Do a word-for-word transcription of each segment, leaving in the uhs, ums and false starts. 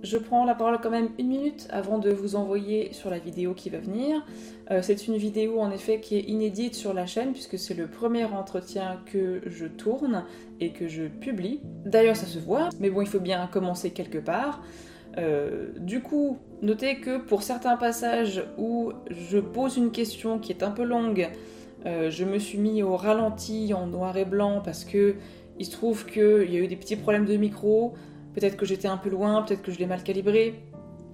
Je prends la parole quand même une minute avant de vous envoyer sur la vidéo qui va venir. Euh, c'est une vidéo en effet qui est inédite sur la chaîne puisque c'est le premier entretien que je tourne et que je publie. D'ailleurs ça se voit, mais bon il faut bien commencer quelque part. Euh, du coup, notez que pour certains passages où je pose une question qui est un peu longue, euh, je me suis mis au ralenti en noir et blanc parce que il se trouve qu'il y a eu des petits problèmes de micro. Peut-être que j'étais un peu loin, peut-être que je l'ai mal calibré.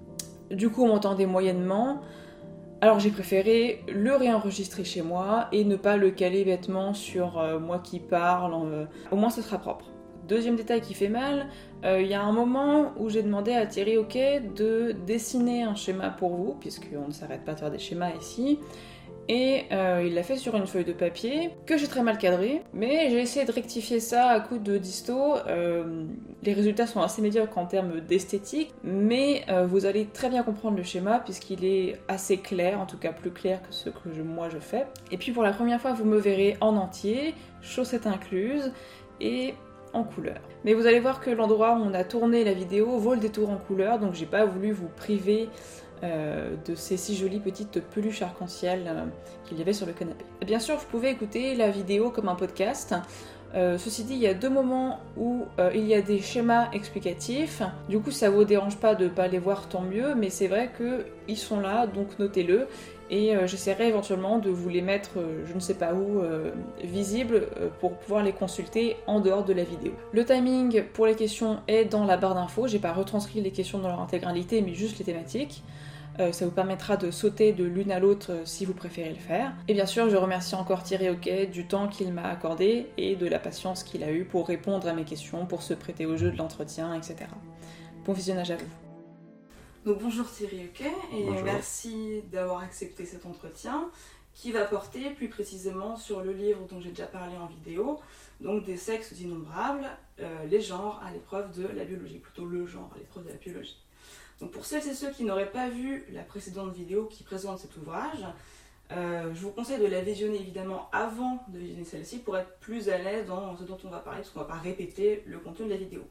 Du coup, on m'entendait moyennement. Alors j'ai préféré le réenregistrer chez moi et ne pas le caler bêtement sur euh, moi qui parle. Euh, au moins, ce sera propre. Deuxième détail qui fait mal, il euh, y a un moment où j'ai demandé à Thierry Hoquet de dessiner un schéma pour vous, puisqu'on ne s'arrête pas de faire des schémas ici. Et euh, il l'a fait sur une feuille de papier que j'ai très mal cadré, mais j'ai essayé de rectifier ça à coup de disto. Euh, les résultats sont assez médiocres en termes d'esthétique, mais euh, vous allez très bien comprendre le schéma puisqu'il est assez clair, en tout cas plus clair que ce que je, moi je fais. Et puis pour la première fois, vous me verrez en entier, chaussettes incluses, et en couleur. Mais vous allez voir que l'endroit où on a tourné la vidéo vaut le détour en couleur, donc j'ai pas voulu vous priver Euh, de ces si jolies petites peluches arc-en-ciel euh, qu'il y avait sur le canapé. Et bien sûr, vous pouvez écouter la vidéo comme un podcast. Euh, ceci dit, il y a deux moments où euh, il y a des schémas explicatifs. Du coup, ça vous dérange pas de pas les voir, tant mieux, mais c'est vrai qu'ils sont là, donc notez-le. Et euh, j'essaierai éventuellement de vous les mettre, euh, je ne sais pas où, euh, visibles, euh, pour pouvoir les consulter en dehors de la vidéo. Le timing pour les questions est dans la barre d'infos. J'ai pas retranscrit les questions dans leur intégralité, mais juste les thématiques. Euh, ça vous permettra de sauter de l'une à l'autre euh, si vous préférez le faire. Et bien sûr, je remercie encore Thierry Hoquet du temps qu'il m'a accordé et de la patience qu'il a eue pour répondre à mes questions, pour se prêter au jeu de l'entretien, et cetera. Bon visionnage à vous. Donc bonjour Thierry Hoquet, et bonjour. Merci d'avoir accepté cet entretien qui va porter plus précisément sur le livre dont j'ai déjà parlé en vidéo, donc des sexes innombrables, euh, les genres à l'épreuve de la biologie, plutôt le genre à l'épreuve de la biologie. Donc pour celles et ceux qui n'auraient pas vu la précédente vidéo qui présente cet ouvrage, euh, je vous conseille de la visionner évidemment avant de visionner celle-ci pour être plus à l'aise dans ce dont on va parler, parce qu'on ne va pas répéter le contenu de la vidéo.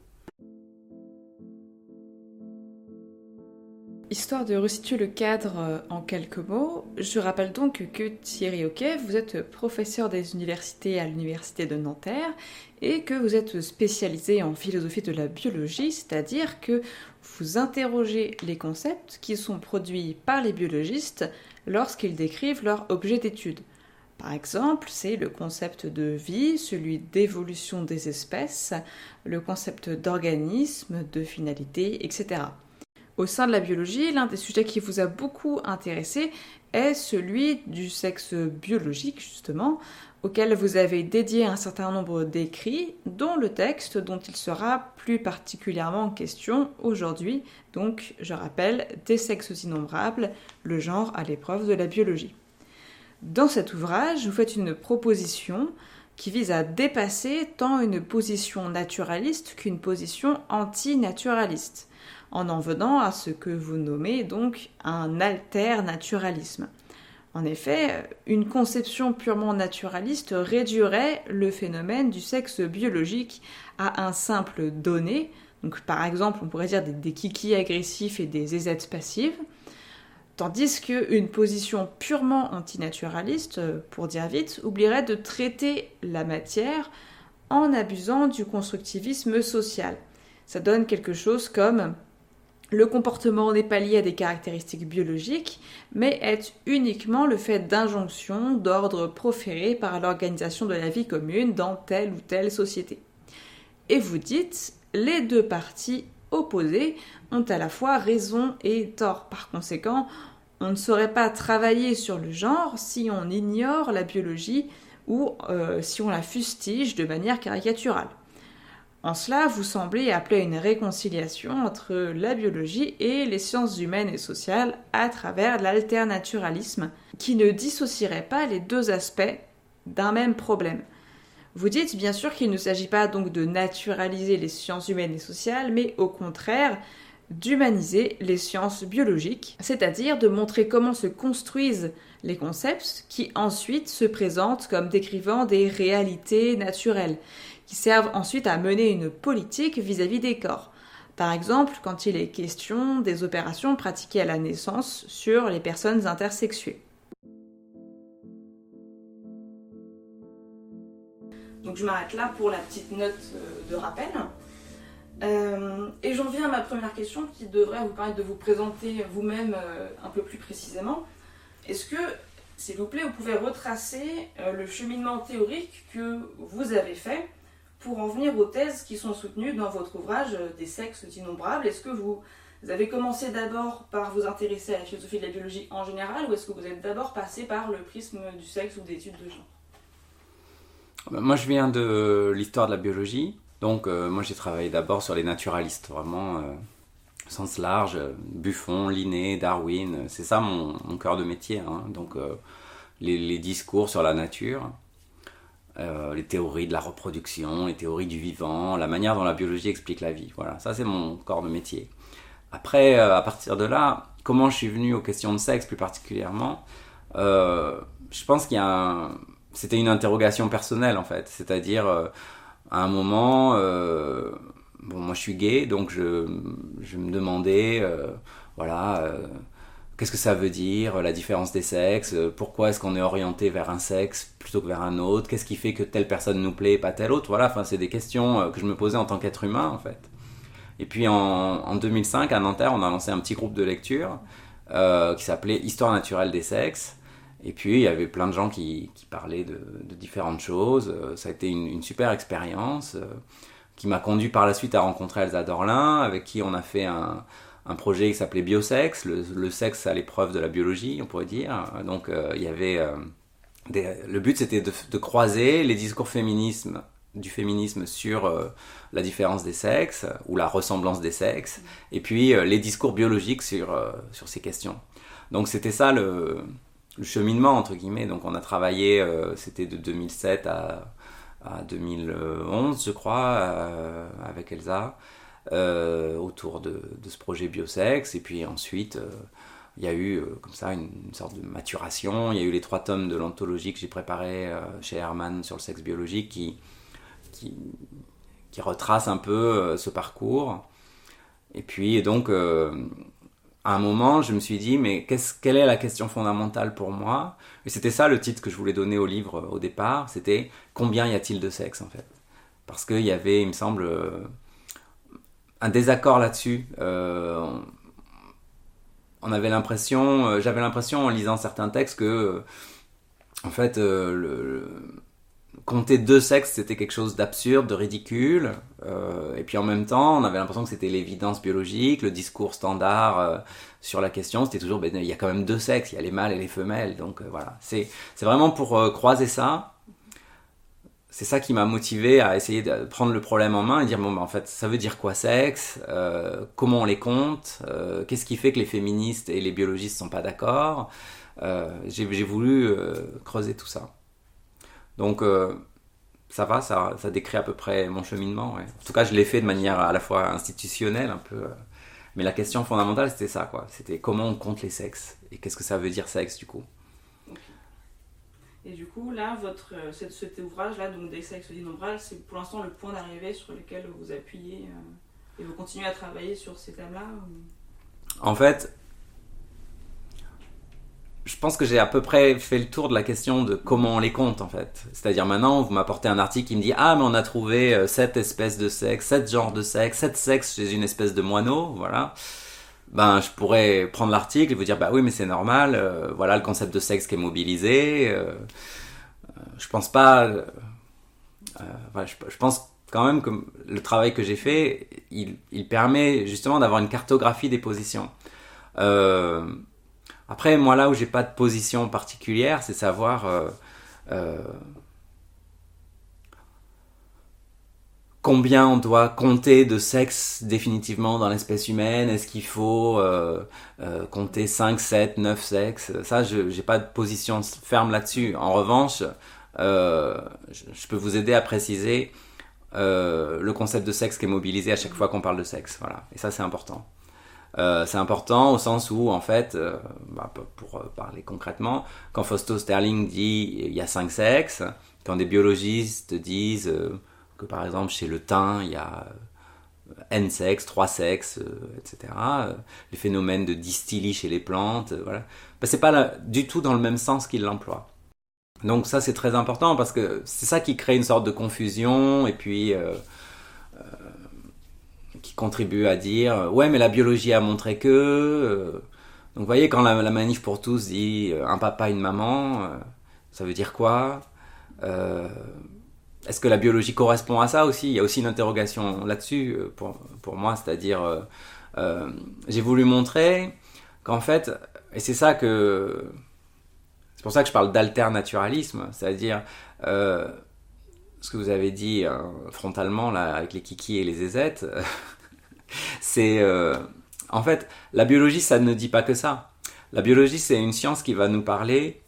Histoire de resituer le cadre en quelques mots, je rappelle donc que Thierry Hoquet, vous êtes professeur des universités à l'université de Nanterre et que vous êtes spécialisé en philosophie de la biologie, c'est-à-dire que vous interrogez les concepts qui sont produits par les biologistes lorsqu'ils décrivent leur objet d'étude. Par exemple, c'est le concept de vie, celui d'évolution des espèces, le concept d'organisme, de finalité, et cetera. Au sein de la biologie, l'un des sujets qui vous a beaucoup intéressé est celui du sexe biologique, justement, auquel vous avez dédié un certain nombre d'écrits, dont le texte dont il sera plus particulièrement question aujourd'hui. Donc, je rappelle, des sexes innombrables, le genre à l'épreuve de la biologie. Dans cet ouvrage, vous faites une proposition qui vise à dépasser tant une position naturaliste qu'une position antinaturaliste, en en venant à ce que vous nommez donc un alternaturalisme. En effet, une conception purement naturaliste réduirait le phénomène du sexe biologique à un simple donné, donc par exemple on pourrait dire des, des kikis agressifs et des zézettes passives, tandis qu'une position purement antinaturaliste, pour dire vite, oublierait de traiter la matière en abusant du constructivisme social. Ça donne quelque chose comme le comportement n'est pas lié à des caractéristiques biologiques, mais est uniquement le fait d'injonctions d'ordre proférées par l'organisation de la vie commune dans telle ou telle société. Et vous dites, les deux parties opposées ont à la fois raison et tort. Par conséquent, on ne saurait pas travailler sur le genre si on ignore la biologie ou euh, si on la fustige de manière caricaturale. En cela, vous semblez appeler à une réconciliation entre la biologie et les sciences humaines et sociales à travers l'alternaturalisme, qui ne dissocierait pas les deux aspects d'un même problème. Vous dites bien sûr qu'il ne s'agit pas donc de naturaliser les sciences humaines et sociales, mais au contraire d'humaniser les sciences biologiques, c'est-à-dire de montrer comment se construisent les concepts qui ensuite se présentent comme décrivant des réalités naturelles, qui servent ensuite à mener une politique vis-à-vis des corps. Par exemple, quand il est question des opérations pratiquées à la naissance sur les personnes intersexuées. Donc je m'arrête là pour la petite note de rappel. Euh, et j'en viens à ma première question qui devrait vous permettre de vous présenter vous-même euh, un peu plus précisément. Est-ce que, s'il vous plaît, vous pouvez retracer euh, le cheminement théorique que vous avez fait pour en venir aux thèses qui sont soutenues dans votre ouvrage euh, Des sexes innombrables? Est-ce que vous avez commencé d'abord par vous intéresser à la philosophie de la biologie en général, ou est-ce que vous êtes d'abord passé par le prisme du sexe ou d'études de genre? Moi, je viens de l'histoire de la biologie. Donc, euh, moi, j'ai travaillé d'abord sur les naturalistes, vraiment, euh, au sens large, euh, Buffon, Linné, Darwin, euh, c'est ça mon, mon cœur de métier. Hein. Donc, euh, les, les discours sur la nature, euh, les théories de la reproduction, les théories du vivant, la manière dont la biologie explique la vie. Voilà, ça, c'est mon corps de métier. Après, euh, à partir de là, comment je suis venu aux questions de sexe plus particulièrement, euh, je pense qu'il y a un... C'était une interrogation personnelle, en fait, c'est-à-dire... Euh, à un moment, euh, bon, moi je suis gay, donc je, je me demandais, euh, voilà, euh, qu'est-ce que ça veut dire, la différence des sexes, pourquoi est-ce qu'on est orienté vers un sexe plutôt que vers un autre, qu'est-ce qui fait que telle personne nous plaît et pas telle autre, voilà, enfin c'est des questions que je me posais en tant qu'être humain en fait. Et puis en, en deux mille cinq, à Nanterre, on a lancé un petit groupe de lecture euh, qui s'appelait Histoire naturelle des sexes. Et puis, il y avait plein de gens qui, qui parlaient de, de différentes choses. Ça a été une, une super expérience euh, qui m'a conduit par la suite à rencontrer Elsa Dorlin, avec qui on a fait un, un projet qui s'appelait Biosex, le, le sexe à l'épreuve de la biologie, on pourrait dire. Donc, euh, il y avait... Euh, des, le but, c'était de, de croiser les discours féminisme, du féminisme sur euh, la différence des sexes, ou la ressemblance des sexes, et puis euh, les discours biologiques sur, euh, sur ces questions. Donc, c'était ça le... le cheminement entre guillemets. Donc on a travaillé, euh, c'était de deux mille sept à, à deux mille onze je crois, euh, avec Elsa, euh, autour de, de ce projet Biosex. Et puis ensuite euh, il y a eu euh, comme ça une, une sorte de maturation. Il y a eu les trois tomes de l'anthologie que j'ai préparé euh, chez Herman sur le sexe biologique qui, qui, qui retrace un peu euh, ce parcours. Et puis donc euh, à un moment, je me suis dit, mais qu'est-ce, quelle est la question fondamentale pour moi? Et c'était ça le titre que je voulais donner au livre au départ, c'était « Combien y a-t-il de sexe ?» en fait. Parce qu'il y avait, il me semble, euh, un désaccord là-dessus. Euh, on avait l'impression, euh, j'avais l'impression en lisant certains textes que, euh, en fait, euh, le, le, compter deux sexes, c'était quelque chose d'absurde, de ridicule. Euh, et puis en même temps, on avait l'impression que c'était l'évidence biologique, le discours standard euh, sur la question, c'était toujours, ben, il y a quand même deux sexes, il y a les mâles et les femelles. Donc euh, voilà, c'est, c'est vraiment pour euh, croiser ça. C'est ça qui m'a motivé à essayer de prendre le problème en main et dire, bon, ben, en fait, ça veut dire quoi sexe, euh, comment on les compte, euh, qu'est-ce qui fait que les féministes et les biologistes ne sont pas d'accord. euh, j'ai, j'ai voulu euh, creuser tout ça. Donc, euh, ça va, ça, ça décrit à peu près mon cheminement. Ouais. En tout cas, je l'ai fait de manière à la fois institutionnelle, un peu. Euh, mais la question fondamentale, c'était ça, quoi. C'était comment on compte les sexes et qu'est-ce que ça veut dire sexe, du coup. Okay. Et du coup, là, votre, cet, cet ouvrage-là, donc Des sexes innombrables, c'est pour l'instant le point d'arrivée sur lequel vous appuyez euh, et vous continuez à travailler sur ces thèmes-là ou... En fait, je pense que j'ai à peu près fait le tour de la question de comment on les compte, en fait. C'est-à-dire maintenant, vous m'apportez un article qui me dit « Ah, mais on a trouvé sept espèces de sexe, sept genres de sexe, sept sexes chez une espèce de moineau, voilà. » Ben, je pourrais prendre l'article et vous dire « Bah oui, mais c'est normal, euh, voilà le concept de sexe qui est mobilisé. Euh, » Je pense pas... Euh, voilà, je, je pense quand même que le travail que j'ai fait, il, il permet justement d'avoir une cartographie des positions. Euh... Après, moi, là où j'ai pas de position particulière, c'est savoir euh, euh, combien on doit compter de sexes définitivement dans l'espèce humaine. Est-ce qu'il faut euh, euh, compter cinq, sept, neuf sexes? Ça, je j'ai pas de position ferme là-dessus. En revanche, euh, je, je peux vous aider à préciser euh, le concept de sexe qui est mobilisé à chaque fois qu'on parle de sexe. Voilà. Et ça, c'est important. Euh, c'est important au sens où, en fait, euh, bah, pour euh, parler concrètement, quand Fausto Sterling dit il y a cinq sexes, quand des biologistes disent euh, que par exemple chez le thym il y a N sexes, trois sexes, euh, et cetera. Euh, les phénomènes de dystélie chez les plantes, euh, voilà. Ben, c'est pas là, du tout dans le même sens qu'il l'emploie. Donc ça c'est très important parce que c'est ça qui crée une sorte de confusion et puis euh, euh, qui contribue à dire ouais mais la biologie a montré que euh, donc vous voyez quand la, la manif pour tous dit euh, un papa une maman euh, ça veut dire quoi euh, est-ce que la biologie correspond à ça aussi? Il y a aussi une interrogation là-dessus euh, pour, pour moi, c'est-à-dire euh, euh, j'ai voulu montrer qu'en fait et c'est ça que c'est pour ça que je parle d'alternaturalisme, c'est-à-dire euh, ce que vous avez dit euh, frontalement là, avec les kikis et les zézettes, c'est euh, en fait la biologie ça ne dit pas que ça. La biologie c'est une science qui va nous parler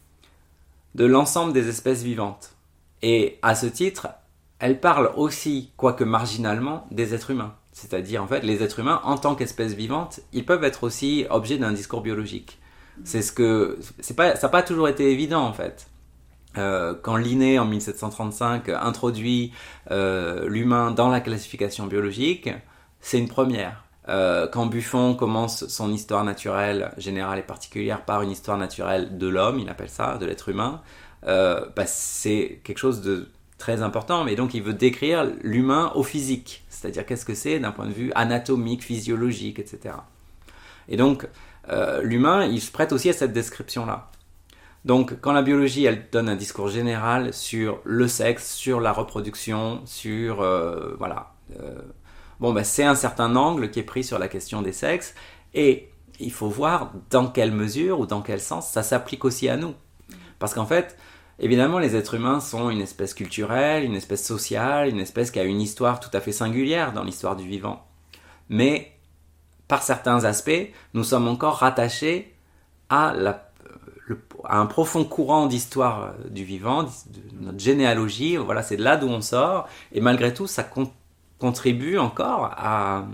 de l'ensemble des espèces vivantes. Et à ce titre, elle parle aussi, quoique marginalement, des êtres humains. C'est-à-dire en fait les êtres humains en tant qu'espèces vivantes, ils peuvent être aussi objets d'un discours biologique. C'est ce que c'est pas ça n'a pas toujours été évident en fait. Euh, quand Linné en dix-sept cent trente-cinq introduit euh, l'humain dans la classification biologique, c'est une première. Euh, quand Buffon commence son histoire naturelle générale et particulière par une histoire naturelle de l'homme, il appelle ça, de l'être humain, euh, bah, c'est quelque chose de très important. Mais donc il veut décrire l'humain au physique, c'est-à-dire qu'est-ce que c'est d'un point de vue anatomique, physiologique, et cetera. Et donc Euh, l'humain, il se prête aussi à cette description-là. Donc, quand la biologie, elle donne un discours général sur le sexe, sur la reproduction, sur... Euh, voilà. Euh, bon, ben, c'est un certain angle qui est pris sur la question des sexes, et il faut voir dans quelle mesure ou dans quel sens ça s'applique aussi à nous. Parce qu'en fait, évidemment, les êtres humains sont une espèce culturelle, une espèce sociale, une espèce qui a une histoire tout à fait singulière dans l'histoire du vivant. Mais par certains aspects, nous sommes encore rattachés à, la, le, à un profond courant d'histoire du vivant, de notre généalogie. Voilà, c'est de là d'où on sort. Et malgré tout, ça con, contribue encore à,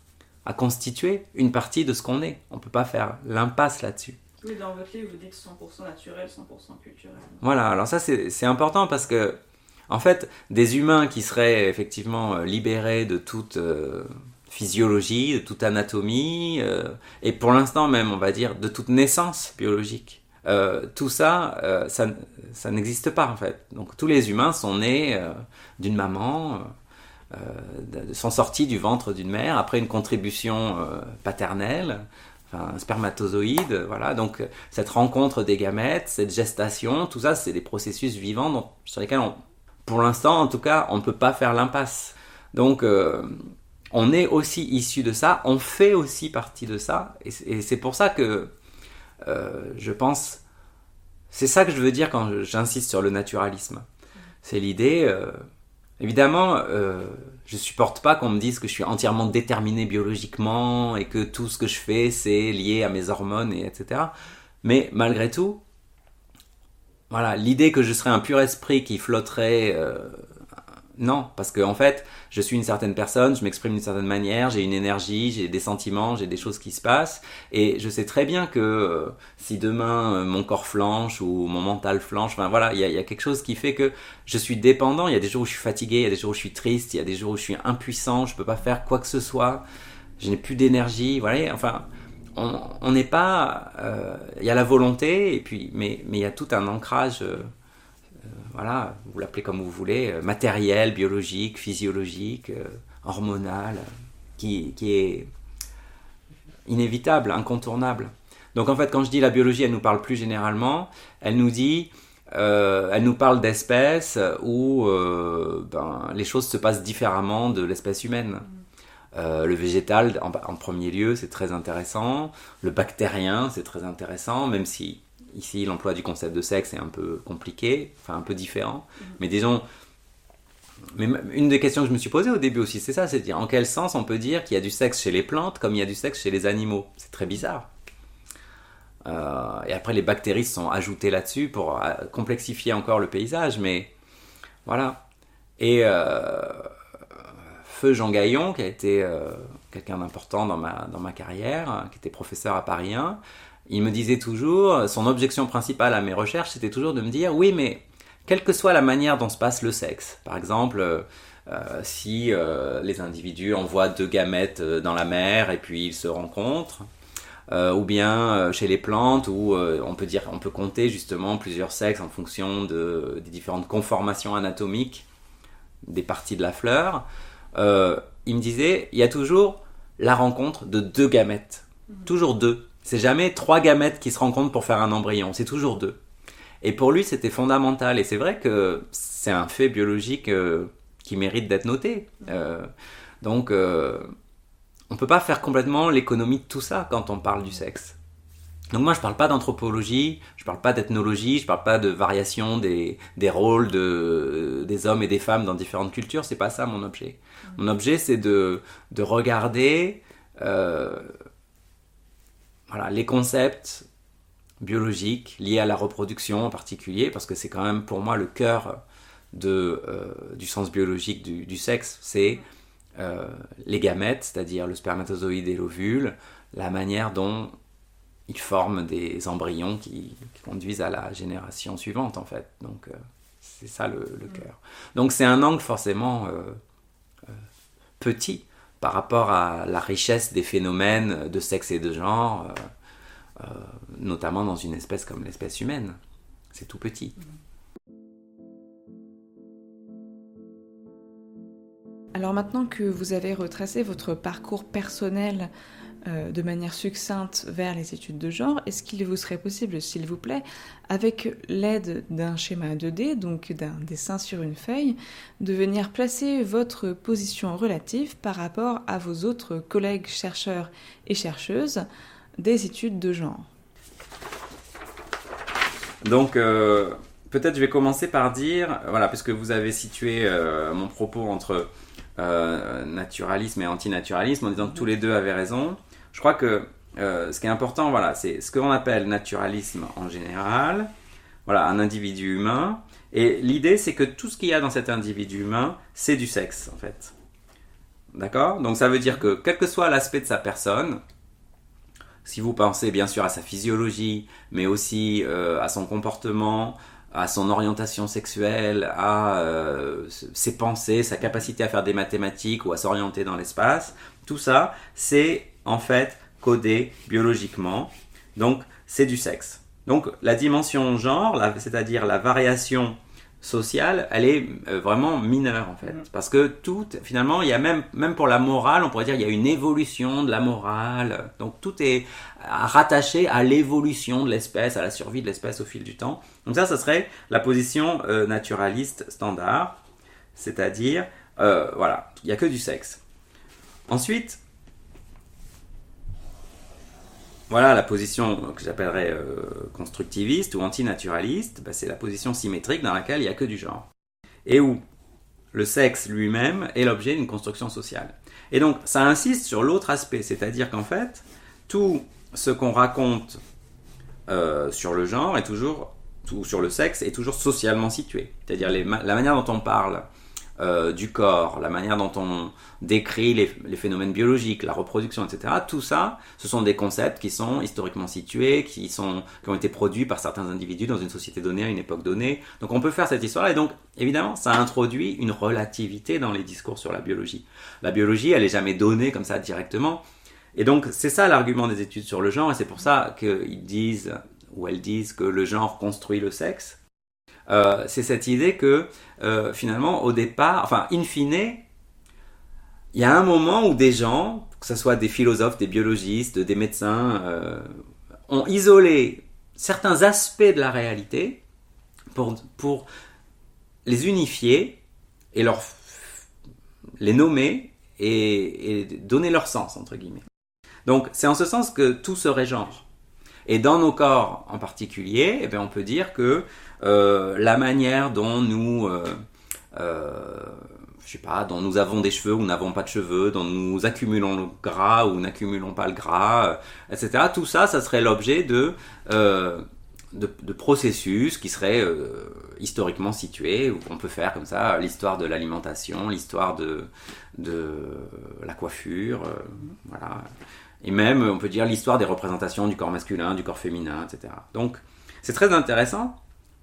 à constituer une partie de ce qu'on est. On ne peut pas faire l'impasse là-dessus. Oui, dans votre livre, vous dites cent pour cent naturel, cent pour cent culturel. Voilà, alors ça, c'est, c'est important parce que, en fait, des humains qui seraient effectivement libérés de toute... Euh, physiologie, de toute anatomie, euh, et pour l'instant même, on va dire, de toute naissance biologique. Euh, tout ça, euh, ça, ça n'existe pas en fait. Donc tous les humains sont nés euh, d'une maman, euh, sont sortis du ventre d'une mère après une contribution euh, paternelle, enfin un spermatozoïde, voilà. Donc cette rencontre des gamètes, cette gestation, tout ça, c'est des processus vivants dont, sur lesquels, on, pour l'instant en tout cas, on ne peut pas faire l'impasse. Donc euh, on est aussi issu de ça, on fait aussi partie de ça, et c'est, et c'est pour ça que euh, je pense, c'est ça que je veux dire quand j'insiste sur le naturalisme. C'est l'idée, euh, évidemment, euh, je supporte pas qu'on me dise que je suis entièrement déterminé biologiquement et que tout ce que je fais c'est lié à mes hormones et etc. Mais malgré tout, voilà, l'idée que je serais un pur esprit qui flotterait. Euh, Non, parce que en fait, je suis une certaine personne, je m'exprime d'une certaine manière, j'ai une énergie, j'ai des sentiments, j'ai des choses qui se passent, et je sais très bien que euh, si demain euh, mon corps flanche ou mon mental flanche, enfin voilà, il y, y a quelque chose qui fait que je suis dépendant. Il y a des jours où je suis fatigué, il y a des jours où je suis triste, il y a des jours où je suis impuissant, je peux pas faire quoi que ce soit, je n'ai plus d'énergie, voilà. Enfin, on n'est pas, euh, il y a la volonté, et puis, mais mais il y a tout un ancrage. Euh, Voilà, vous l'appelez comme vous voulez, euh, matériel, biologique, physiologique, euh, hormonal, qui, qui est inévitable, incontournable. Donc en fait, quand je dis la biologie, elle nous parle plus généralement, elle nous dit, euh, elle nous parle d'espèces où euh, ben, les choses se passent différemment de l'espèce humaine. Euh, le végétal, en, en premier lieu, c'est très intéressant. Le bactérien, c'est très intéressant, même si ici l'emploi du concept de sexe est un peu compliqué, enfin un peu différent. Mmh. Mais disons, mais une des questions que je me suis posée au début aussi, c'est ça, c'est de dire en quel sens on peut dire qu'il y a du sexe chez les plantes comme il y a du sexe chez les animaux. C'est très bizarre. Euh, et après les bactéries se sont ajoutées là-dessus pour complexifier encore le paysage, mais voilà. Et euh, Feu Jean Gaillon, qui a été euh, quelqu'un d'important dans ma, dans ma carrière, qui était professeur à Paris un, il me disait toujours, son objection principale à mes recherches, c'était toujours de me dire, oui, mais quelle que soit la manière dont se passe le sexe, par exemple, euh, si euh, les individus envoient deux gamètes dans la mer et puis ils se rencontrent. Euh, ou bien euh, chez les plantes où euh, on peut dire, on peut compter justement plusieurs sexes en fonction de, des différentes conformations anatomiques des parties de la fleur. Euh, il me disait, il y a toujours la rencontre de deux gamètes, mmh. toujours deux. C'est jamais trois gamètes qui se rencontrent pour faire un embryon, c'est toujours deux. Et pour lui, c'était fondamental. Et c'est vrai que c'est un fait biologique euh, qui mérite d'être noté. Euh, donc euh, on ne peut pas faire complètement l'économie de tout ça quand on parle du sexe. Donc moi, je ne parle pas d'anthropologie, je ne parle pas d'ethnologie, je ne parle pas de variation des, des rôles de, des hommes et des femmes dans différentes cultures. Ce n'est pas ça mon objet. Mon objet, c'est de, de regarder euh, voilà, les concepts biologiques liés à la reproduction en particulier, parce que c'est quand même pour moi le cœur de, euh, du sens biologique du, du sexe. C'est Euh, les gamètes, c'est-à-dire le spermatozoïde et l'ovule, la manière dont ils forment des embryons qui, qui conduisent à la génération suivante, en fait. Donc, euh, c'est ça le, le cœur. Donc, c'est un angle forcément euh, euh, petit par rapport à la richesse des phénomènes de sexe et de genre, euh, euh, notamment dans une espèce comme l'espèce humaine. C'est tout petit. Alors maintenant que vous avez retracé votre parcours personnel euh, de manière succincte vers les études de genre, est-ce qu'il vous serait possible, s'il vous plaît, avec l'aide d'un schéma deux D, donc d'un dessin sur une feuille, de venir placer votre position relative par rapport à vos autres collègues chercheurs et chercheuses des études de genre? Donc, euh, peut-être je vais commencer par dire, voilà, puisque vous avez situé euh, mon propos entre Euh, naturalisme et antinaturalisme en disant que tous les deux avaient raison. Je crois que euh, ce qui est important, voilà, c'est ce qu'on appelle naturalisme en général, voilà, un individu humain, et l'idée c'est que tout ce qu'il y a dans cet individu humain, c'est du sexe en fait. D'accord ? Donc ça veut dire que quel que soit l'aspect de sa personne, si vous pensez bien sûr à sa physiologie, mais aussi euh, à son comportement, à son orientation sexuelle, à euh, ses pensées, sa capacité à faire des mathématiques ou à s'orienter dans l'espace, tout ça, c'est en fait codé biologiquement. Donc, c'est du sexe. Donc, la dimension genre, la, c'est-à-dire la variation sociale, elle est euh, vraiment mineure en fait. Parce que tout, finalement, il y a même, même pour la morale, on pourrait dire qu'il y a une évolution de la morale. Donc, tout est rattaché à l'évolution de l'espèce, à la survie de l'espèce au fil du temps. Donc ça, ça serait la position euh, naturaliste standard, c'est-à-dire, euh, voilà, il n'y a que du sexe. Ensuite, voilà la position que j'appellerais euh, constructiviste ou antinaturaliste, bah, c'est la position symétrique dans laquelle il n'y a que du genre. Et où le sexe lui-même est l'objet d'une construction sociale. Et donc, ça insiste sur l'autre aspect, c'est-à-dire qu'en fait, tout ce qu'on raconte euh, sur le genre est toujours, tout sur le sexe est toujours socialement situé. C'est-à-dire les, la manière dont on parle euh, du corps, la manière dont on décrit les, les phénomènes biologiques, la reproduction, et cetera. Tout ça, ce sont des concepts qui sont historiquement situés, qui, sont, qui ont été produits par certains individus dans une société donnée, à une époque donnée. Donc on peut faire cette histoire-là. Et donc, évidemment, ça introduit une relativité dans les discours sur la biologie. La biologie, elle n'est jamais donnée comme ça directement. Et donc, c'est ça l'argument des études sur le genre, et c'est pour ça qu'ils disent, ou elles disent, que le genre construit le sexe. Euh, c'est cette idée que, euh, finalement, au départ, enfin, in fine, il y a un moment où des gens, que ce soit des philosophes, des biologistes, des médecins, euh, ont isolé certains aspects de la réalité pour, pour les unifier et leur, les nommer et, et donner leur sens, entre guillemets. Donc, c'est en ce sens que tout serait genre. Et dans nos corps en particulier, eh bien, on peut dire que euh, la manière dont nous, euh, euh, je sais pas, dont nous avons des cheveux ou n'avons pas de cheveux, dont nous accumulons le gras ou n'accumulons pas le gras, euh, et cetera. Tout ça, ça serait l'objet de, euh, de, de processus qui seraient euh, historiquement situés, où on peut faire comme ça l'histoire de l'alimentation, l'histoire de, de la coiffure, euh, voilà. Et même, on peut dire, l'histoire des représentations du corps masculin, du corps féminin, et cetera. Donc, c'est très intéressant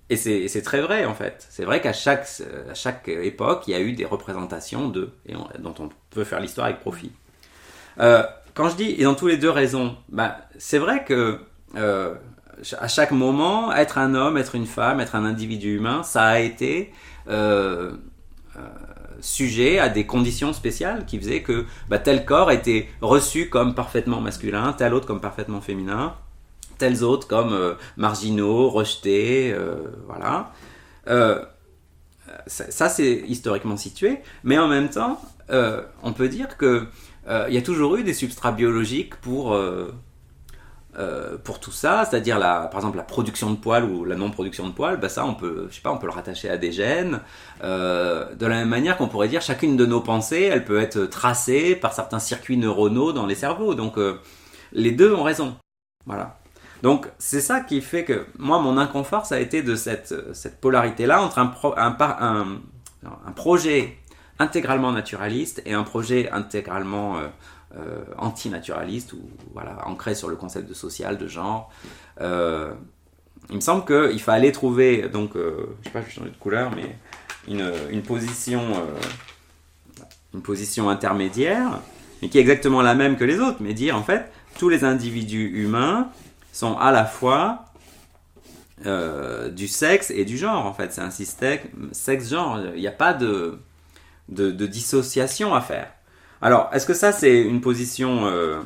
Et c'est, et c'est très vrai en fait. C'est vrai qu'à chaque, à chaque époque, il y a eu des représentations d'eux, et on, dont on peut faire l'histoire avec profit. Euh, quand je dis, et dans tous les deux raisons, bah, c'est vrai que euh, à chaque moment, être un homme, être une femme, être un individu humain, ça a été euh, euh, sujet à des conditions spéciales qui faisaient que bah, tel corps était reçu comme parfaitement masculin, tel autre comme parfaitement féminin, tels autres comme euh, marginaux, rejetés, euh, voilà. Euh, ça, ça, c'est historiquement situé, mais en même temps, euh, on peut dire que euh, il y a toujours eu des substrats biologiques pour euh, euh, pour tout ça, c'est-à-dire la, par exemple la production de poils ou la non-production de poils, bah ça, on peut, je sais pas, on peut le rattacher à des gènes. Euh, de la même manière qu'on pourrait dire chacune de nos pensées, elle peut être tracée par certains circuits neuronaux dans les cerveaux. Donc euh, les deux ont raison, voilà. Donc c'est ça qui fait que moi mon inconfort ça a été de cette, cette polarité-là entre un, pro, un, un, un projet intégralement naturaliste et un projet intégralement euh, euh, antinaturaliste ou voilà, ancré sur le concept de social, de genre. Euh, il me semble qu'il fallait trouver, donc euh, je sais pas, je vais changer de couleur, mais une, une position euh, une position intermédiaire, mais qui est exactement la même que les autres, mais dire en fait tous les individus humains sont à la fois euh, du sexe et du genre, en fait. C'est un système sexe-genre. Il n'y a pas de, de, de dissociation à faire. Alors, est-ce que ça, c'est une position euh,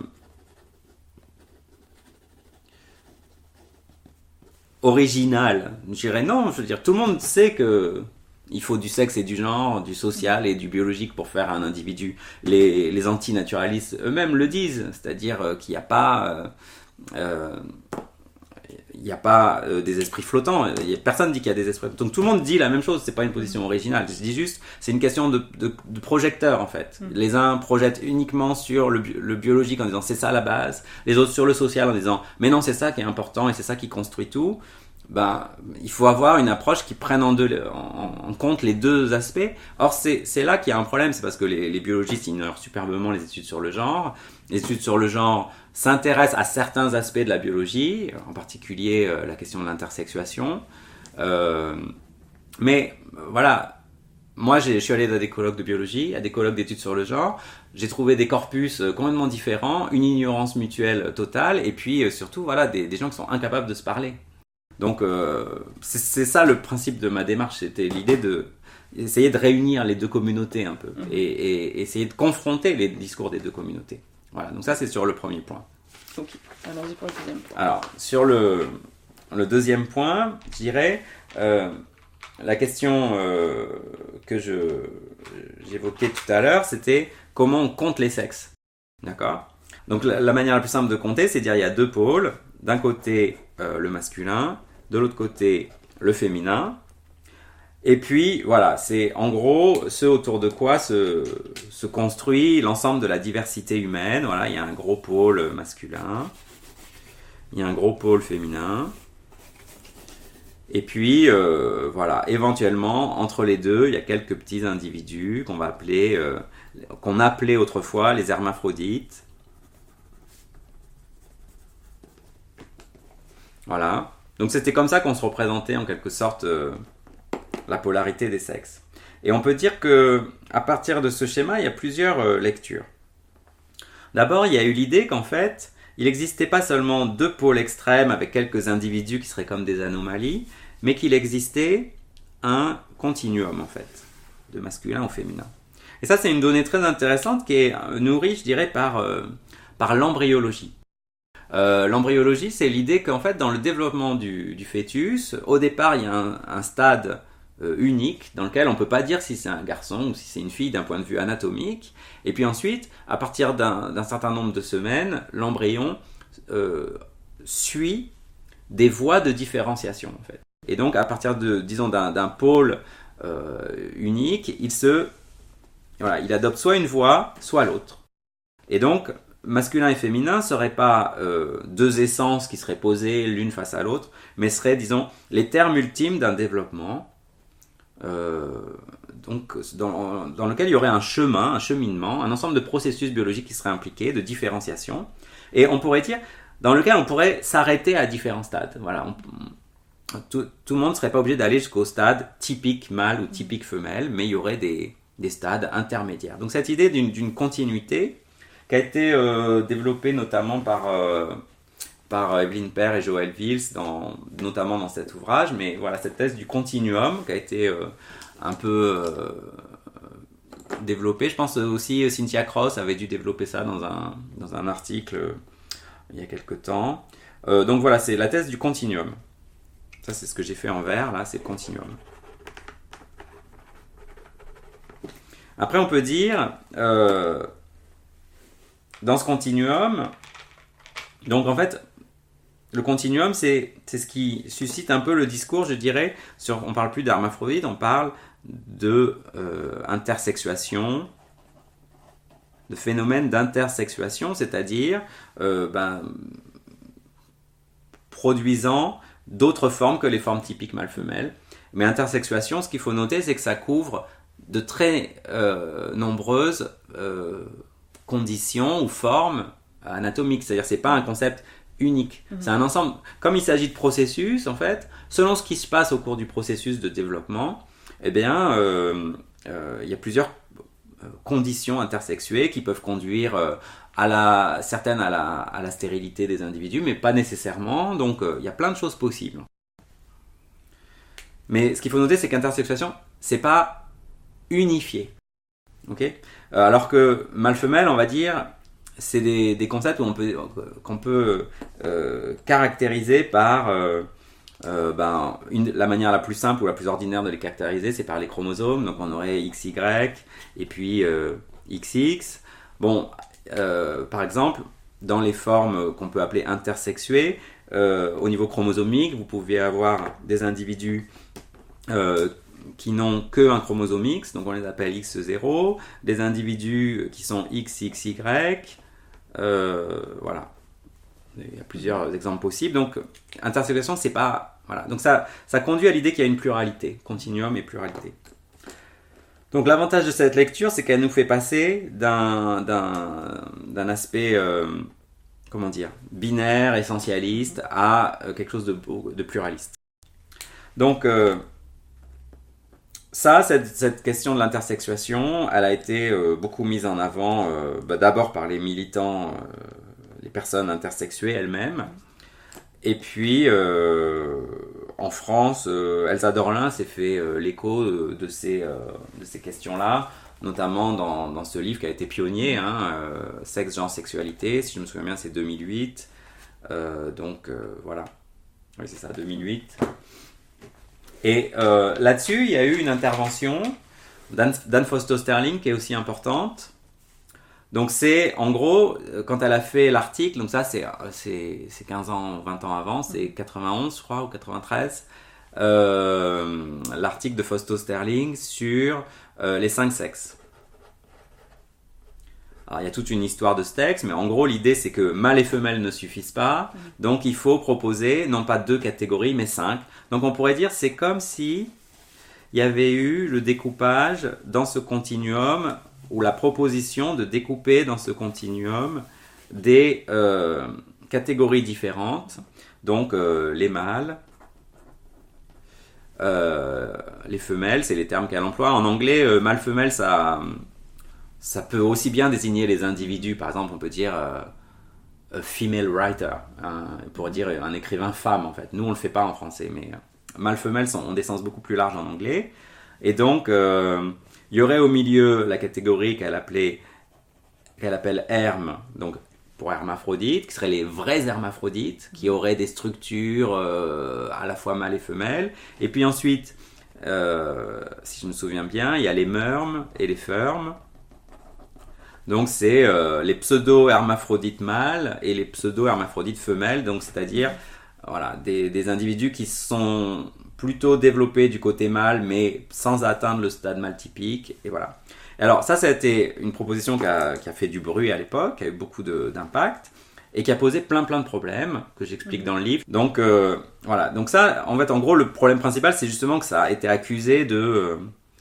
originale? Je dirais non. Je veux dire, tout le monde sait que il faut du sexe et du genre, du social et du biologique pour faire un individu. Les, les antinaturalistes eux-mêmes le disent, c'est-à-dire euh, qu'il n'y a pas... Euh, Euh, il n'y a pas euh, des esprits flottants, y a, personne dit qu'il y a des esprits flottants. Donc tout le monde dit la même chose, c'est pas une position originale. Je dis juste, c'est une question de, de, de projecteur en fait. Mm. Les uns projettent uniquement sur le, le biologique en disant c'est ça la base, les autres sur le social en disant mais non c'est ça qui est important et c'est ça qui construit tout. Ben, il faut avoir une approche qui prenne en, deux, en, en compte les deux aspects. Or, c'est, c'est là qu'il y a un problème, c'est parce que les, les biologistes ignorent superbement les études sur le genre. Les études sur le genre s'intéressent à certains aspects de la biologie, en particulier euh, la question de l'intersexuation. Euh, mais voilà, moi je suis allé dans des colloques de biologie, à des colloques d'études sur le genre. J'ai trouvé des corpus complètement différents, une ignorance mutuelle totale, et puis euh, surtout voilà, des, des gens qui sont incapables de se parler. Donc euh, c'est, c'est ça le principe de ma démarche, c'était l'idée de essayer de réunir les deux communautés un peu mmh. et, et essayer de confronter les discours des deux communautés. Voilà, donc ça c'est sur le premier point. Ok, allons-y pour le deuxième point. Alors sur le, le deuxième point, je dirais euh, la question euh, que je, j'évoquais tout à l'heure, c'était comment on compte les sexes. D'accord ? Donc la, la manière la plus simple de compter, c'est de dire il y a deux pôles. D'un côté euh, le masculin, de l'autre côté le féminin. Et puis voilà, c'est en gros ce autour de quoi se, se construit l'ensemble de la diversité humaine. Voilà, il y a un gros pôle masculin, il y a un gros pôle féminin. Et puis euh, voilà, éventuellement entre les deux, il y a quelques petits individus qu'on va appeler, euh, qu'on appelait autrefois les hermaphrodites. Voilà. Donc c'était comme ça qu'on se représentait en quelque sorte euh, la polarité des sexes. Et on peut dire que à partir de ce schéma, il y a plusieurs euh, lectures. D'abord, il y a eu l'idée qu'en fait, il n'existait pas seulement deux pôles extrêmes avec quelques individus qui seraient comme des anomalies, mais qu'il existait un continuum en fait, de masculin au féminin. Et ça, c'est une donnée très intéressante qui est nourrie, je dirais, par, euh, par l'embryologie. Euh, l'embryologie, c'est l'idée qu'en fait, dans le développement du, du fœtus, au départ, il y a un, un stade euh, unique dans lequel on ne peut pas dire si c'est un garçon ou si c'est une fille d'un point de vue anatomique. Et puis ensuite, à partir d'un, d'un certain nombre de semaines, l'embryon euh, suit des voies de différenciation, en fait. Et donc, à partir de, disons, d'un, d'un pôle euh, unique, il se, voilà, il adopte soit une voie, soit l'autre. Et donc, masculin et féminin ne seraient pas euh, deux essences qui seraient posées l'une face à l'autre, mais seraient, disons, les termes ultimes d'un développement euh, donc, dans, dans lequel il y aurait un chemin, un cheminement, un ensemble de processus biologiques qui seraient impliqués, de différenciation, et on pourrait dire, dans lequel on pourrait s'arrêter à différents stades. Voilà, on, tout, tout le monde ne serait pas obligé d'aller jusqu'au stade typique mâle ou typique femelle, mais il y aurait des, des stades intermédiaires. Donc cette idée d'une, d'une continuité qui a été euh, développée notamment par, euh, par Evelyn Pear et Joël Vils, dans, notamment dans cet ouvrage, mais voilà, cette thèse du continuum qui a été euh, un peu euh, développée. Je pense aussi Cynthia Cross avait dû développer ça dans un, dans un article euh, il y a quelque temps. Euh, donc voilà, c'est la thèse du continuum. Ça, c'est ce que j'ai fait en vert, là, c'est le continuum. Après, on peut dire, euh, dans ce continuum, donc en fait, le continuum, c'est, c'est ce qui suscite un peu le discours, je dirais, sur, on ne parle plus d'hermaphrodite, on parle de euh, intersexuation, de phénomène d'intersexuation, c'est-à-dire euh, ben, produisant d'autres formes que les formes typiques mâle-femelle. Mais intersexuation, ce qu'il faut noter, c'est que ça couvre de très euh, nombreuses euh, conditions ou formes anatomiques. C'est-à-dire que ce n'est pas un concept unique. Mmh. C'est un ensemble. Comme il s'agit de processus, en fait, selon ce qui se passe au cours du processus de développement, eh bien, euh, euh, il y a plusieurs conditions intersexuées qui peuvent conduire euh, à la, certaines à la, à la stérilité des individus, mais pas nécessairement. Donc, euh, il y a plein de choses possibles. Mais ce qu'il faut noter, c'est qu'intersexuation, c'est pas unifié. Okay, euh, alors que mâle-femelle, on va dire, c'est des, des concepts où on peut, qu'on peut euh, caractériser par euh, euh, ben, une, la manière la plus simple ou la plus ordinaire de les caractériser, c'est par les chromosomes. Donc on aurait X Y et puis euh, X X. Bon, euh, par exemple, dans les formes qu'on peut appeler intersexuées, euh, au niveau chromosomique, vous pouvez avoir des individus euh, qui n'ont qu'un chromosome X, donc on les appelle X zéro, des individus qui sont X X Y, euh, voilà. Il y a plusieurs exemples possibles. Donc, intersexuation, c'est pas... Voilà. Donc, ça, ça conduit à l'idée qu'il y a une pluralité, continuum et pluralité. Donc, l'avantage de cette lecture, c'est qu'elle nous fait passer d'un, d'un, d'un aspect, euh, comment dire, binaire, essentialiste, à euh, quelque chose de, de pluraliste. Donc, euh, ça, cette, cette question de l'intersexuation, elle a été euh, beaucoup mise en avant, euh, bah, d'abord par les militants, euh, les personnes intersexuées elles-mêmes. Et puis, euh, en France, euh, Elsa Dorlin s'est fait euh, l'écho de, de, ces, euh, de ces questions-là, notamment dans, dans ce livre qui a été pionnier, hein, euh, Sexe, genre, sexualité, si je me souviens bien, c'est deux mille huit. Euh, donc, euh, voilà. Oui, c'est ça, deux mille huit. Et euh, là-dessus, il y a eu une intervention d'Anne, d'Anne Fausto Sterling qui est aussi importante. Donc c'est, en gros, quand elle a fait l'article, donc ça c'est, c'est, c'est quinze ans, vingt ans avant, c'est quatre-vingt-onze je crois, ou quatre-vingt-treize, euh, l'article de Fausto Sterling sur euh, les cinq sexes. Alors il y a toute une histoire de ce texte, mais en gros l'idée c'est que mâle et femelle ne suffisent pas, donc il faut proposer non pas deux catégories mais cinq. Donc on pourrait dire c'est comme si il y avait eu le découpage dans ce continuum, ou la proposition de découper dans ce continuum des euh, catégories différentes, donc euh, les mâles, euh, les femelles, c'est les termes qu'elle emploie. En anglais, euh, mâle-femelle, ça, ça peut aussi bien désigner les individus. Par exemple, on peut dire euh, a female writer, hein, pour dire un écrivain femme en fait. Nous, on ne le fait pas en français, mais euh, mâle-femelle ont des sens beaucoup plus larges en anglais. Et donc... Euh, il y aurait au milieu la catégorie qu'elle appelait, qu'elle appelle herme, donc pour hermaphrodite, qui seraient les vrais hermaphrodites, qui auraient des structures euh, à la fois mâles et femelles. Et puis ensuite, euh, si je me souviens bien, il y a les mermes et les fermes. Donc c'est euh, les pseudo-hermaphrodites mâles et les pseudo-hermaphrodites femelles, donc c'est-à-dire voilà, des, des individus qui sont plutôt développés du côté mâle, mais sans atteindre le stade mâle typique, et voilà. Alors ça, ça a été une proposition qui a, qui a fait du bruit à l'époque, qui a eu beaucoup de, d'impact, et qui a posé plein plein de problèmes, que j'explique mmh. dans le livre. Donc euh, voilà, donc ça, en fait, en gros, le problème principal, c'est justement que ça a été accusé de,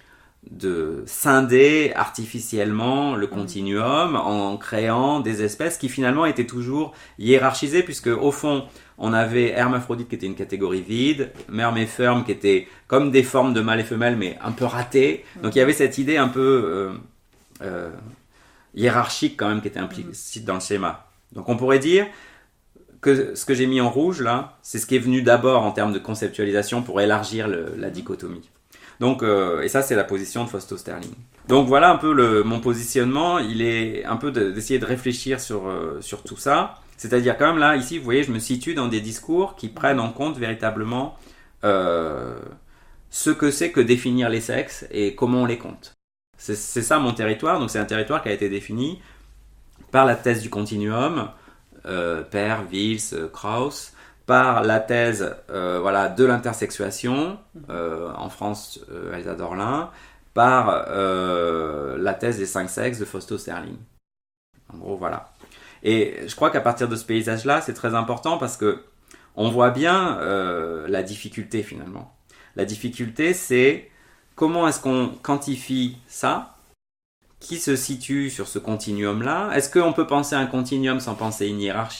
de scinder artificiellement le continuum en créant des espèces qui finalement étaient toujours hiérarchisées, puisque au fond, on avait hermaphrodite qui était une catégorie vide, mère et ferme qui était comme des formes de mâle et femelle mais un peu ratées. Donc il y avait cette idée un peu euh, euh, hiérarchique quand même qui était implicite dans le schéma. Donc on pourrait dire que ce que j'ai mis en rouge là, c'est ce qui est venu d'abord en termes de conceptualisation pour élargir le, la dichotomie. Donc, euh, et ça, c'est la position de Fausto Sterling. Donc voilà un peu le, mon positionnement. Il est un peu de, d'essayer de réfléchir sur, euh, sur tout ça. C'est-à-dire quand même là, ici, vous voyez, je me situe dans des discours qui prennent en compte véritablement euh, ce que c'est que définir les sexes et comment on les compte. C'est, c'est ça mon territoire. Donc c'est un territoire qui a été défini par la thèse du continuum, euh, Peer, Vils, Krauss, par la thèse euh, voilà, de l'intersexuation, euh, en France, euh, Elsa Dorlin, par euh, la thèse des cinq sexes de Fausto Sterling. En gros, voilà. Et je crois qu'à partir de ce paysage-là, c'est très important parce que on voit bien euh, la difficulté finalement. La difficulté, c'est comment est-ce qu'on quantifie ça, qui se situe sur ce continuum-là. Est-ce qu'on peut penser à un continuum sans penser à une hiérarchie ?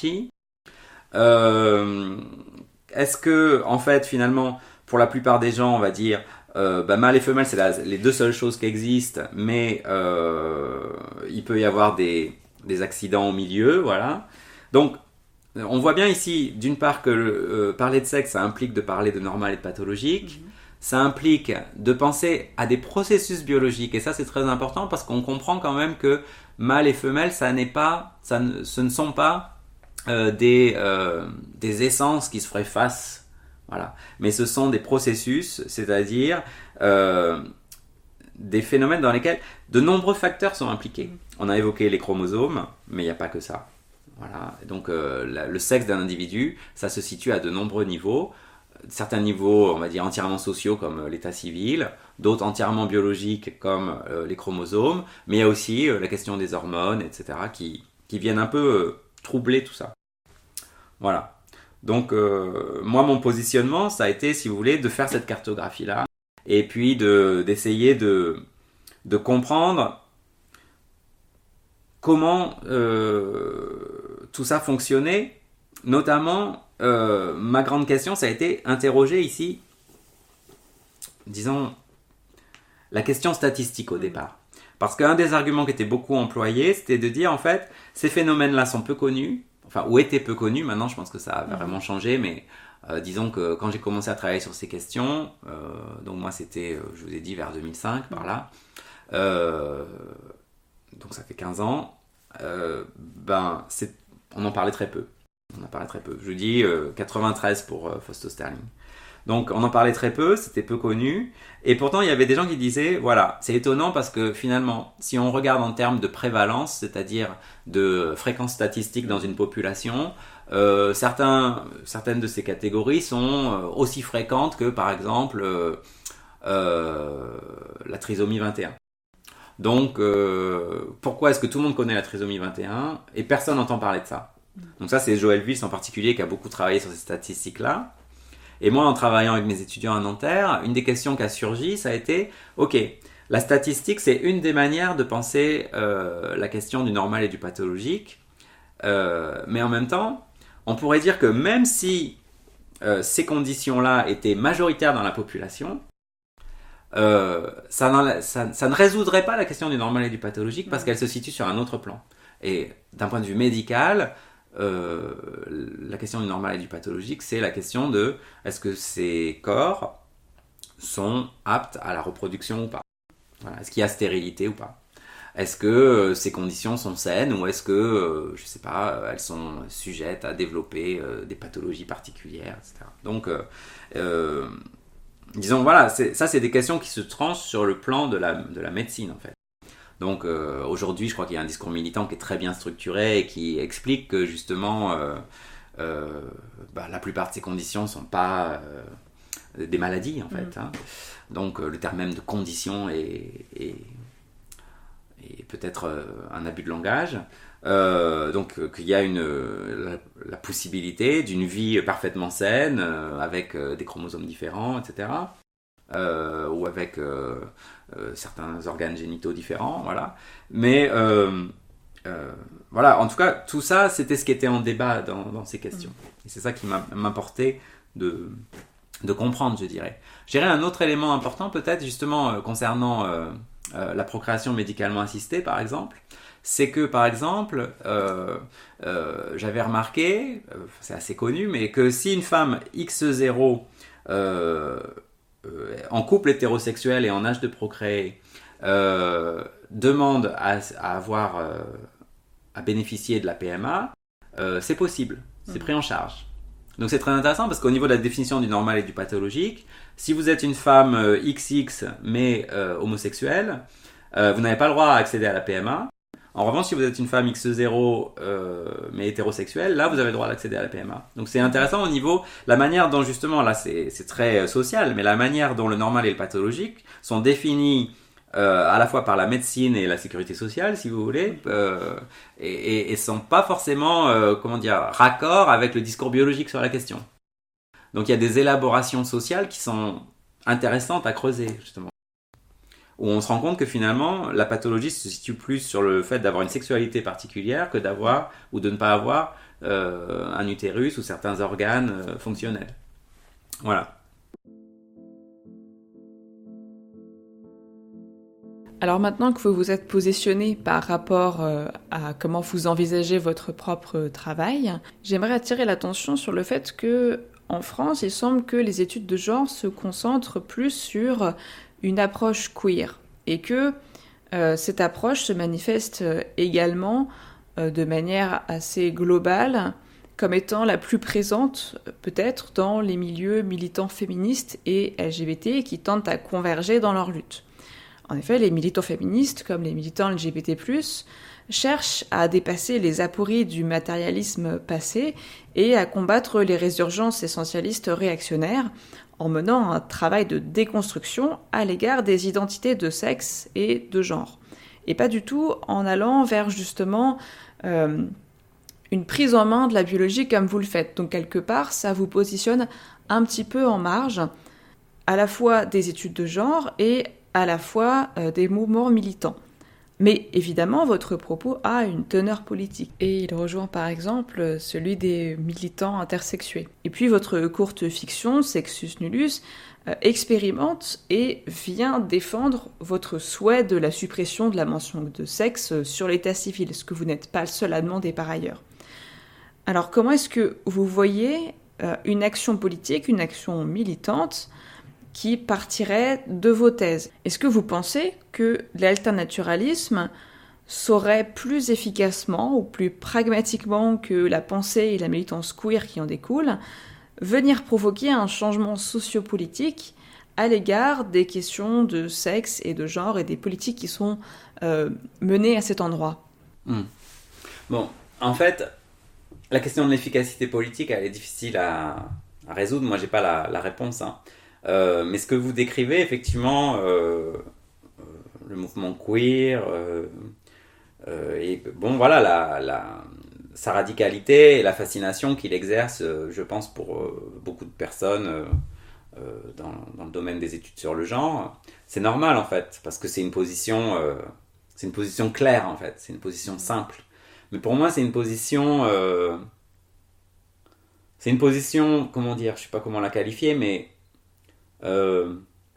Euh, est-ce que, en fait, finalement, pour la plupart des gens, on va dire, euh, bah, mâle et femelle, c'est la, les deux seules choses qui existent, mais euh, il peut y avoir des, des accidents au milieu, voilà. Donc, on voit bien ici, d'une part, que euh, parler de sexe, ça implique de parler de normal et de pathologique. Mmh. Ça implique de penser à des processus biologiques, et ça, c'est très important parce qu'on comprend quand même que mâle et femelle, ça n'est pas, ça ne, ce ne sont pas Euh, des, euh, des essences qui se feraient face, voilà. Mais ce sont des processus, c'est-à-dire euh, des phénomènes dans lesquels de nombreux facteurs sont impliqués. On a évoqué les chromosomes, mais il n'y a pas que ça. Voilà. Donc euh, la, le sexe d'un individu, ça se situe à de nombreux niveaux. Certains niveaux, on va dire, entièrement sociaux comme l'état civil, d'autres entièrement biologiques comme euh, les chromosomes, mais il y a aussi euh, la question des hormones, et cetera, qui, qui viennent un peu euh, troubler tout ça. Voilà. Donc, euh, moi, mon positionnement, ça a été, si vous voulez, de faire cette cartographie-là, et puis de, d'essayer de, de comprendre comment euh, tout ça fonctionnait. Notamment, euh, ma grande question, ça a été interroger ici, disons, la question statistique au départ. Parce qu'un des arguments qui était beaucoup employé, c'était de dire, en fait, ces phénomènes-là sont peu connus, enfin, ou étaient peu connus. Maintenant, je pense que ça a vraiment changé, mais euh, disons que quand j'ai commencé à travailler sur ces questions, euh, donc moi, c'était, euh, je vous ai dit, vers deux mille cinq, par là, euh, donc ça fait quinze ans, euh, ben, c'est, on en parlait très peu. On en parlait très peu. Je dis euh, quatre-vingt-treize pour euh, Fausto Sterling. Donc on en parlait très peu, c'était peu connu, et pourtant il y avait des gens qui disaient, voilà, c'est étonnant parce que finalement, si on regarde en termes de prévalence, c'est-à-dire de fréquence statistique dans une population, euh, certains, certaines de ces catégories sont aussi fréquentes que par exemple euh, euh, la trisomie vingt et un. Donc euh, pourquoi est-ce que tout le monde connaît la trisomie vingt et un et personne n'entend parler de ça? Donc ça c'est Joël Vils en particulier qui a beaucoup travaillé sur ces statistiques-là. Et moi, en travaillant avec mes étudiants à Nanterre, une des questions qui a surgi, ça a été, ok, la statistique, c'est une des manières de penser euh, la question du normal et du pathologique, euh, mais en même temps, on pourrait dire que même si euh, ces conditions-là étaient majoritaires dans la population, euh, ça, ça, ça ne résoudrait pas la question du normal et du pathologique parce qu'elle se situe sur un autre plan. Et d'un point de vue médical, Euh, la question du normal et du pathologique, c'est la question de est-ce que ces corps sont aptes à la reproduction ou pas, voilà. Est-ce qu'il y a stérilité ou pas, est-ce que euh, ces conditions sont saines ou est-ce que, euh, je sais pas, euh, elles sont sujettes à développer euh, des pathologies particulières, et cetera. Donc, euh, euh, disons, voilà, c'est, ça c'est des questions qui se tranchent sur le plan de la, de la médecine en fait. Donc euh, aujourd'hui, je crois qu'il y a un discours militant qui est très bien structuré et qui explique que justement, euh, euh, bah, la plupart de ces conditions ne sont pas euh, des maladies en fait. Mmh. Hein. Donc euh, le terme même de condition est, est, est peut-être euh, un abus de langage. Euh, donc euh, qu'il y a une, la, la possibilité d'une vie parfaitement saine, euh, avec euh, des chromosomes différents, et cetera. euh, ou avec euh, euh, certains organes génitaux différents, voilà. Mais euh, euh, voilà, en tout cas, tout ça, c'était ce qui était en débat dans, dans ces questions. Et c'est ça qui m'a, m'importait de, de comprendre, je dirais. Je dirais un autre élément important, peut-être, justement, euh, concernant euh, euh, la procréation médicalement assistée, par exemple, c'est que, par exemple, euh, euh, j'avais remarqué, euh, c'est assez connu, mais que si une femme X zéro euh, euh, en couple hétérosexuel et en âge de procréer euh, demande à, à avoir euh, à bénéficier de la P M A, euh, c'est possible, c'est pris en charge. Donc c'est très intéressant parce qu'au niveau de la définition du normal et du pathologique, si vous êtes une femme euh, X X mais euh, homosexuelle, euh, vous n'avez pas le droit à accéder à la P M A. En revanche, si vous êtes une femme X zéro euh, mais hétérosexuelle, là vous avez le droit d'accéder à la P M A. Donc c'est intéressant au niveau, la manière dont justement, là c'est, c'est très social, mais la manière dont le normal et le pathologique sont définis euh, à la fois par la médecine et la sécurité sociale, si vous voulez, euh, et, et, et sont pas forcément, euh, comment dire, raccord avec le discours biologique sur la question. Donc il y a des élaborations sociales qui sont intéressantes à creuser, justement. Où on se rend compte que finalement, la pathologie se situe plus sur le fait d'avoir une sexualité particulière que d'avoir ou de ne pas avoir euh, un utérus ou certains organes euh, fonctionnels. Voilà. Alors maintenant que vous vous êtes positionné par rapport euh, à comment vous envisagez votre propre travail, j'aimerais attirer l'attention sur le fait que en France, il semble que les études de genre se concentrent plus sur une approche queer et que euh, cette approche se manifeste également euh, de manière assez globale comme étant la plus présente peut-être dans les milieux militants féministes et L G B T qui tentent à converger dans leur lutte. En effet, les militants féministes comme les militants L G B T plus, cherchent à dépasser les apories du matérialisme passé et à combattre les résurgences essentialistes réactionnaires en menant un travail de déconstruction à l'égard des identités de sexe et de genre. Et pas du tout en allant vers justement euh, une prise en main de la biologie comme vous le faites. Donc quelque part, ça vous positionne un petit peu en marge à la fois des études de genre et à la fois euh, des mouvements militants. Mais évidemment, votre propos a une teneur politique. Et il rejoint par exemple celui des militants intersexués. Et puis votre courte fiction, Sexus Nullus, euh, expérimente et vient défendre votre souhait de la suppression de la mention de sexe sur l'état civil, ce que vous n'êtes pas le seul à demander par ailleurs. Alors comment est-ce que vous voyez euh, une action politique, une action militante qui partirait de vos thèses? Est-ce que vous pensez que l'alternaturalisme saurait plus efficacement ou plus pragmatiquement que la pensée et la militance queer qui en découlent venir provoquer un changement sociopolitique à l'égard des questions de sexe et de genre et des politiques qui sont euh, menées à cet endroit? Mmh. Bon, en fait, la question de l'efficacité politique, elle est difficile à, à résoudre. Moi, j'ai pas la, la réponse, hein. Euh, mais ce que vous décrivez, effectivement, euh, euh, le mouvement queer, euh, euh, et bon, voilà, la, la, sa radicalité et la fascination qu'il exerce, euh, je pense, pour euh, beaucoup de personnes euh, euh, dans, dans le domaine des études sur le genre, c'est normal, en fait, parce que c'est une position, euh, c'est une position claire, en fait, c'est une position simple. Mais pour moi, c'est une position... Euh, c'est une position, comment dire, je sais pas comment la qualifier, mais... Euh,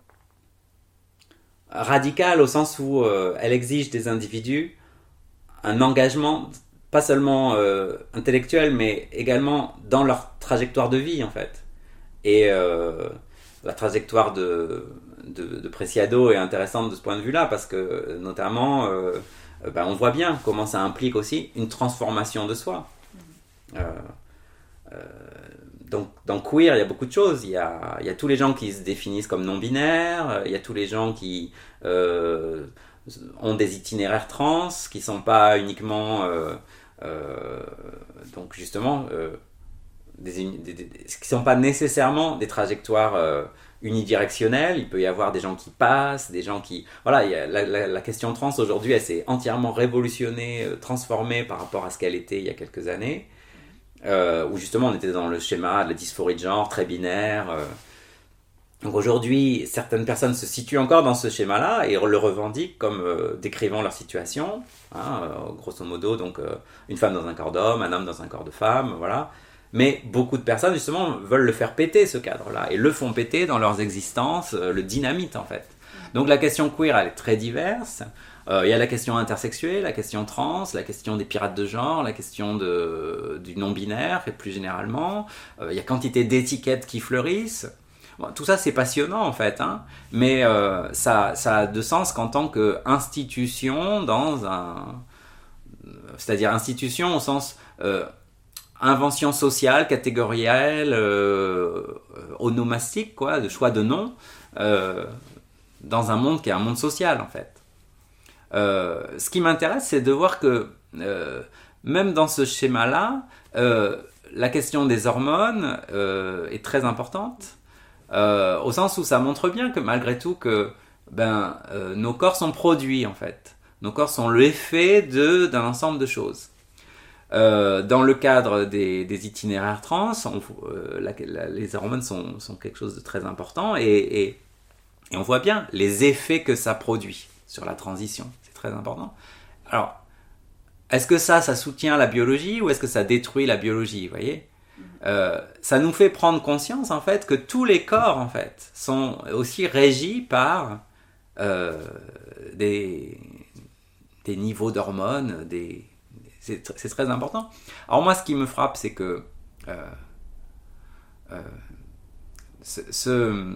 radicale au sens où euh, elle exige des individus un engagement pas seulement euh, intellectuel mais également dans leur trajectoire de vie en fait. Et euh, la trajectoire de, de, de Preciado est intéressante de ce point de vue là parce que notamment euh, ben, on voit bien comment ça implique aussi une transformation de soi. Euh, euh, Donc, dans queer, il y a beaucoup de choses. Il y a, il y a tous les gens qui se définissent comme non-binaires, il y a tous les gens qui euh, ont des itinéraires trans, qui ne sont pas uniquement, euh, euh, donc justement, euh, des, des, des, qui sont pas nécessairement des trajectoires euh, unidirectionnelles. Il peut y avoir des gens qui passent, des gens qui... Voilà, il y a, la, la, la question trans aujourd'hui, elle s'est entièrement révolutionnée, transformée par rapport à ce qu'elle était il y a quelques années. Euh, où justement on était dans le schéma de la dysphorie de genre, très binaire. Euh, Donc aujourd'hui, certaines personnes se situent encore dans ce schéma-là et le revendiquent comme euh, décrivant leur situation. Hein, euh, grosso modo, donc euh, une femme dans un corps d'homme, un homme dans un corps de femme, voilà. Mais beaucoup de personnes, justement, veulent le faire péter, ce cadre-là, et le font péter dans leurs existences, euh, le dynamite, en fait. Donc la question queer, elle est très diverse. Euh, il y a la question intersexuée, la question trans, la question des pirates de genre, la question de, du non-binaire, et plus généralement. Euh, il y a quantité d'étiquettes qui fleurissent. Bon, tout ça, c'est passionnant, en fait, hein, mais euh, ça, ça a de sens qu'en tant qu'institution, dans un... c'est-à-dire institution au sens euh, invention sociale, catégorielle, euh, onomastique, quoi, de choix de nom, euh, dans un monde qui est un monde social, en fait. Euh, ce qui m'intéresse, c'est de voir que, euh, même dans ce schéma-là, euh, la question des hormones euh, est très importante. Euh, au sens où ça montre bien que malgré tout que ben, euh, nos corps sont produits en fait. Nos corps sont l'effet de, d'un ensemble de choses. Euh, dans le cadre des, des itinéraires trans, on, euh, la, la, les hormones sont, sont quelque chose de très important et, et, et on voit bien les effets que ça produit sur la transition. C'est très important. Alors, est-ce que ça, ça soutient la biologie ou est-ce que ça détruit la biologie, vous voyez ? Euh, ça nous fait prendre conscience en fait que tous les corps en fait sont aussi régis par euh, des, des niveaux d'hormones, des, c'est, c'est très important. Alors moi ce qui me frappe c'est que euh, euh, ce, ce,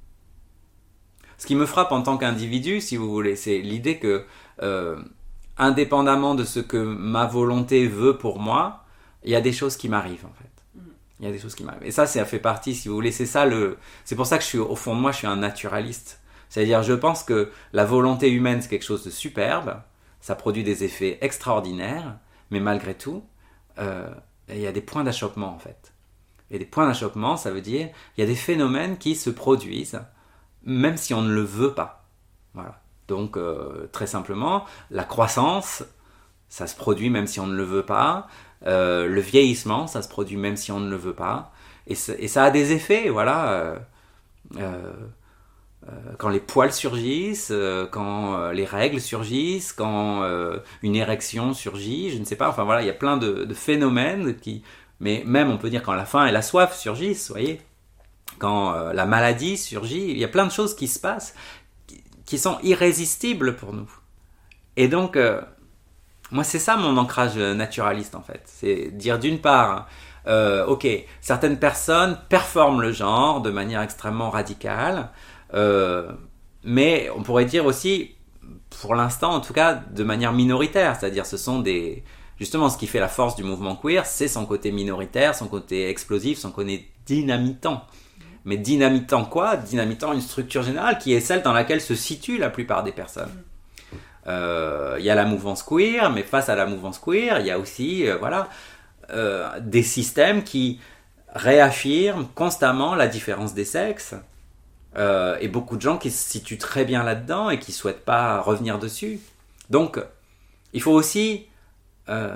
ce qui me frappe en tant qu'individu si vous voulez c'est l'idée que euh, indépendamment de ce que ma volonté veut pour moi, il y a des choses qui m'arrivent en fait. Il y a des choses qui m'arrivent. Et ça, ça fait partie, si vous voulez, c'est ça le... C'est pour ça que je suis, au fond de moi, je suis un naturaliste. C'est-à-dire, je pense que la volonté humaine, c'est quelque chose de superbe. Ça produit des effets extraordinaires. Mais malgré tout, euh, il y a des points d'achoppement, en fait. Et des points d'achoppement, ça veut dire, il y a des phénomènes qui se produisent, même si on ne le veut pas. Voilà. Donc, euh, très simplement, la croissance, ça se produit même si on ne le veut pas. Euh, le vieillissement, ça se produit même si on ne le veut pas. Et, et ça a des effets, voilà. Euh, euh, euh, quand les poils surgissent, euh, quand euh, les règles surgissent, quand euh, une érection surgit, je ne sais pas. Enfin voilà, il y a plein de, de phénomènes qui... Mais même, on peut dire, quand la faim et la soif surgissent, vous voyez. Quand euh, la maladie surgit, il y a plein de choses qui se passent qui, qui sont irrésistibles pour nous. Et donc... Euh, Moi, c'est ça mon ancrage naturaliste, en fait. C'est dire d'une part, euh, ok, certaines personnes performent le genre de manière extrêmement radicale, euh, mais on pourrait dire aussi, pour l'instant en tout cas, de manière minoritaire. C'est-à-dire, ce sont des... Justement, ce qui fait la force du mouvement queer, c'est son côté minoritaire, son côté explosif, son côté dynamitant. Mais dynamitant quoi ? Dynamitant une structure générale qui est celle dans laquelle se situent la plupart des personnes. Il euh, y a la mouvance queer, mais face à la mouvance queer, il y a aussi euh, voilà, euh, des systèmes qui réaffirment constamment la différence des sexes euh, et beaucoup de gens qui se situent très bien là-dedans et qui ne souhaitent pas revenir dessus. Donc, il faut aussi euh,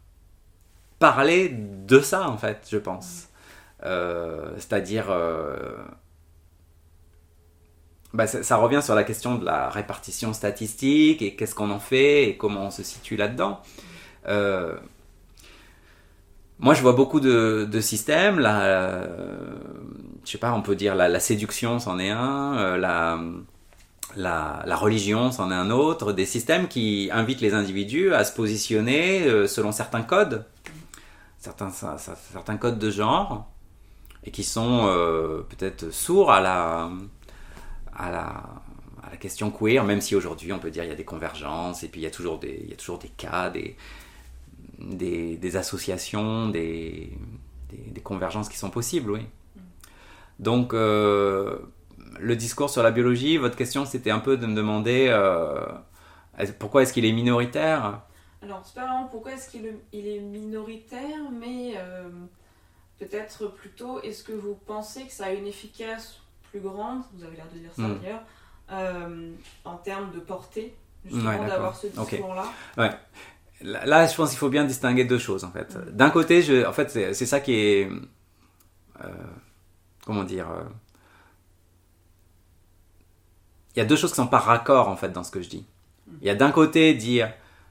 parler de ça, en fait, je pense. Euh, c'est-à-dire... Euh, Bah, ça, ça revient sur la question de la répartition statistique et qu'est-ce qu'on en fait et comment on se situe là-dedans. Euh, moi, je vois beaucoup de, de systèmes. Là, euh, je sais pas, on peut dire la, la séduction, c'en est un. Euh, la, la, la religion, c'en est un autre. Des systèmes qui invitent les individus à se positionner euh, selon certains codes, certains, ça, ça, certains codes de genre, et qui sont euh, peut-être sourds à la À la, à la question queer, même si aujourd'hui on peut dire qu'il y a des convergences et puis il y a toujours des, il y a toujours des cas, des, des, des associations, des, des, des convergences qui sont possibles, oui. Donc euh, le discours sur la biologie, votre question c'était un peu de me demander euh, pourquoi est-ce qu'il est minoritaire ? Alors c'est pas vraiment pourquoi est-ce qu'il il est minoritaire, mais euh, peut-être plutôt est-ce que vous pensez que ça a une efficace plus grande, vous avez l'air de dire ça mmh. d'ailleurs, euh, en termes de portée, justement ouais, d'avoir ce discours-là. Okay. Ouais. Là, je pense qu'il faut bien distinguer deux choses, en fait. Mmh. D'un côté, je, en fait, c'est, c'est ça qui est... Euh, comment dire euh, il y a deux choses qui sont par raccord en fait dans ce que je dis. Il y a d'un côté dire,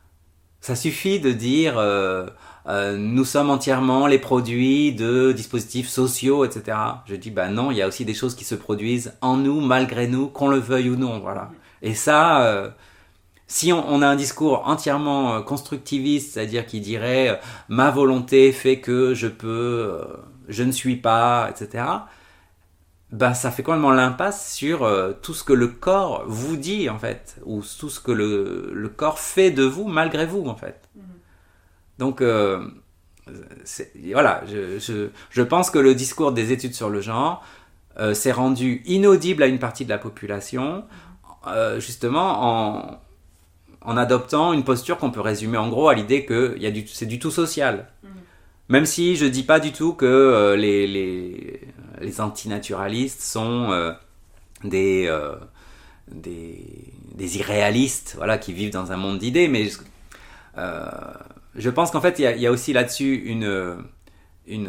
ça suffit de dire euh, euh, nous sommes entièrement les produits de dispositifs sociaux, et cetera. Je dis bah non, il y a aussi des choses qui se produisent en nous, malgré nous, qu'on le veuille ou non, voilà. Et ça, euh, si on, on a un discours entièrement constructiviste, c'est-à-dire qui dirait euh, ma volonté fait que je peux, euh, je ne suis pas, et cetera. Ben, ça fait complètement l'impasse sur euh, tout ce que le corps vous dit, en fait, ou tout ce que le, le corps fait de vous, malgré vous, en fait. Mmh. Donc, euh, c'est, voilà, je, je, je pense que le discours des études sur le genre euh, s'est rendu inaudible à une partie de la population, euh, justement en, en adoptant une posture qu'on peut résumer en gros à l'idée que y a du, c'est du tout social. Mmh. Même si je dis pas du tout que euh, les, les, les antinaturalistes sont euh, des, euh, des, des irréalistes, voilà, qui vivent dans un monde d'idées, mais euh, je pense qu'en fait, il y a, y a aussi là-dessus une, une,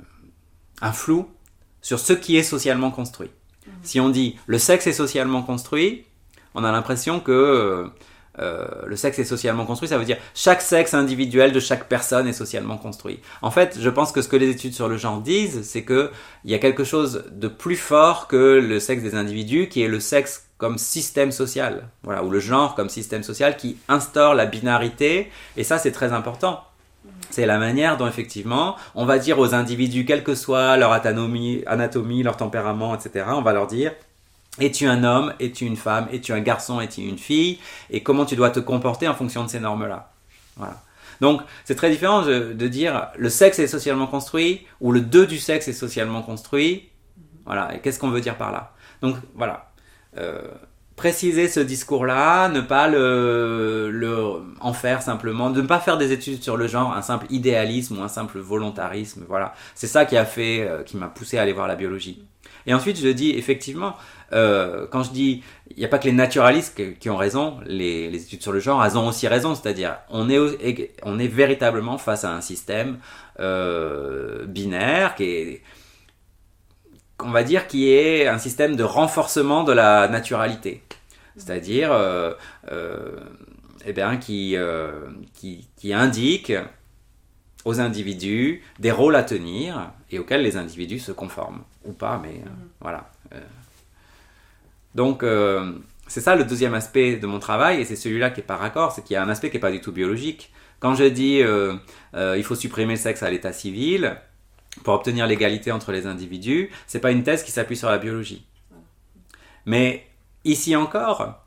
un flou sur ce qui est socialement construit. Mmh. Si on dit le sexe est socialement construit, on a l'impression que Euh, le sexe est socialement construit, ça veut dire chaque sexe individuel de chaque personne est socialement construit. En fait, je pense que ce que les études sur le genre disent, c'est que il y a quelque chose de plus fort que le sexe des individus, qui est le sexe comme système social, voilà, ou le genre comme système social qui instaure la binarité, et ça c'est très important. C'est la manière dont effectivement on va dire aux individus, quelle que soit leur anatomie, anatomie, leur tempérament, et cetera, on va leur dire: es-tu un homme, es-tu une femme, es-tu un garçon, es-tu une fille, et comment tu dois te comporter en fonction de ces normes-là. Voilà. Donc, c'est très différent de, de dire le sexe est socialement construit ou le deux du sexe est socialement construit. Voilà. Et qu'est-ce qu'on veut dire par là? Donc, voilà. Euh, préciser ce discours-là, ne pas le, le en faire simplement, de ne pas faire des études sur le genre un simple idéalisme ou un simple volontarisme. Voilà. C'est ça qui a fait, euh, qui m'a poussé à aller voir la biologie. Et ensuite, je dis effectivement, euh, quand je dis, il n'y a pas que les naturalistes qui ont raison, les, les études sur le genre, elles ont aussi raison, c'est-à-dire, on est, on est véritablement face à un système euh, binaire qui est, on va dire, qui est un système de renforcement de la naturalité, c'est-à-dire, euh, euh, eh bien, qui, euh, qui, qui indique aux individus des rôles à tenir et auxquels les individus se conforment, ou pas, mais euh, mmh. voilà. Euh, donc, euh, c'est ça le deuxième aspect de mon travail, et c'est celui-là qui est par raccord, c'est qu'il y a un aspect qui n'est pas du tout biologique. Quand je dis euh, euh, il faut supprimer le sexe à l'état civil pour obtenir l'égalité entre les individus, c'est pas une thèse qui s'appuie sur la biologie. Mais ici encore,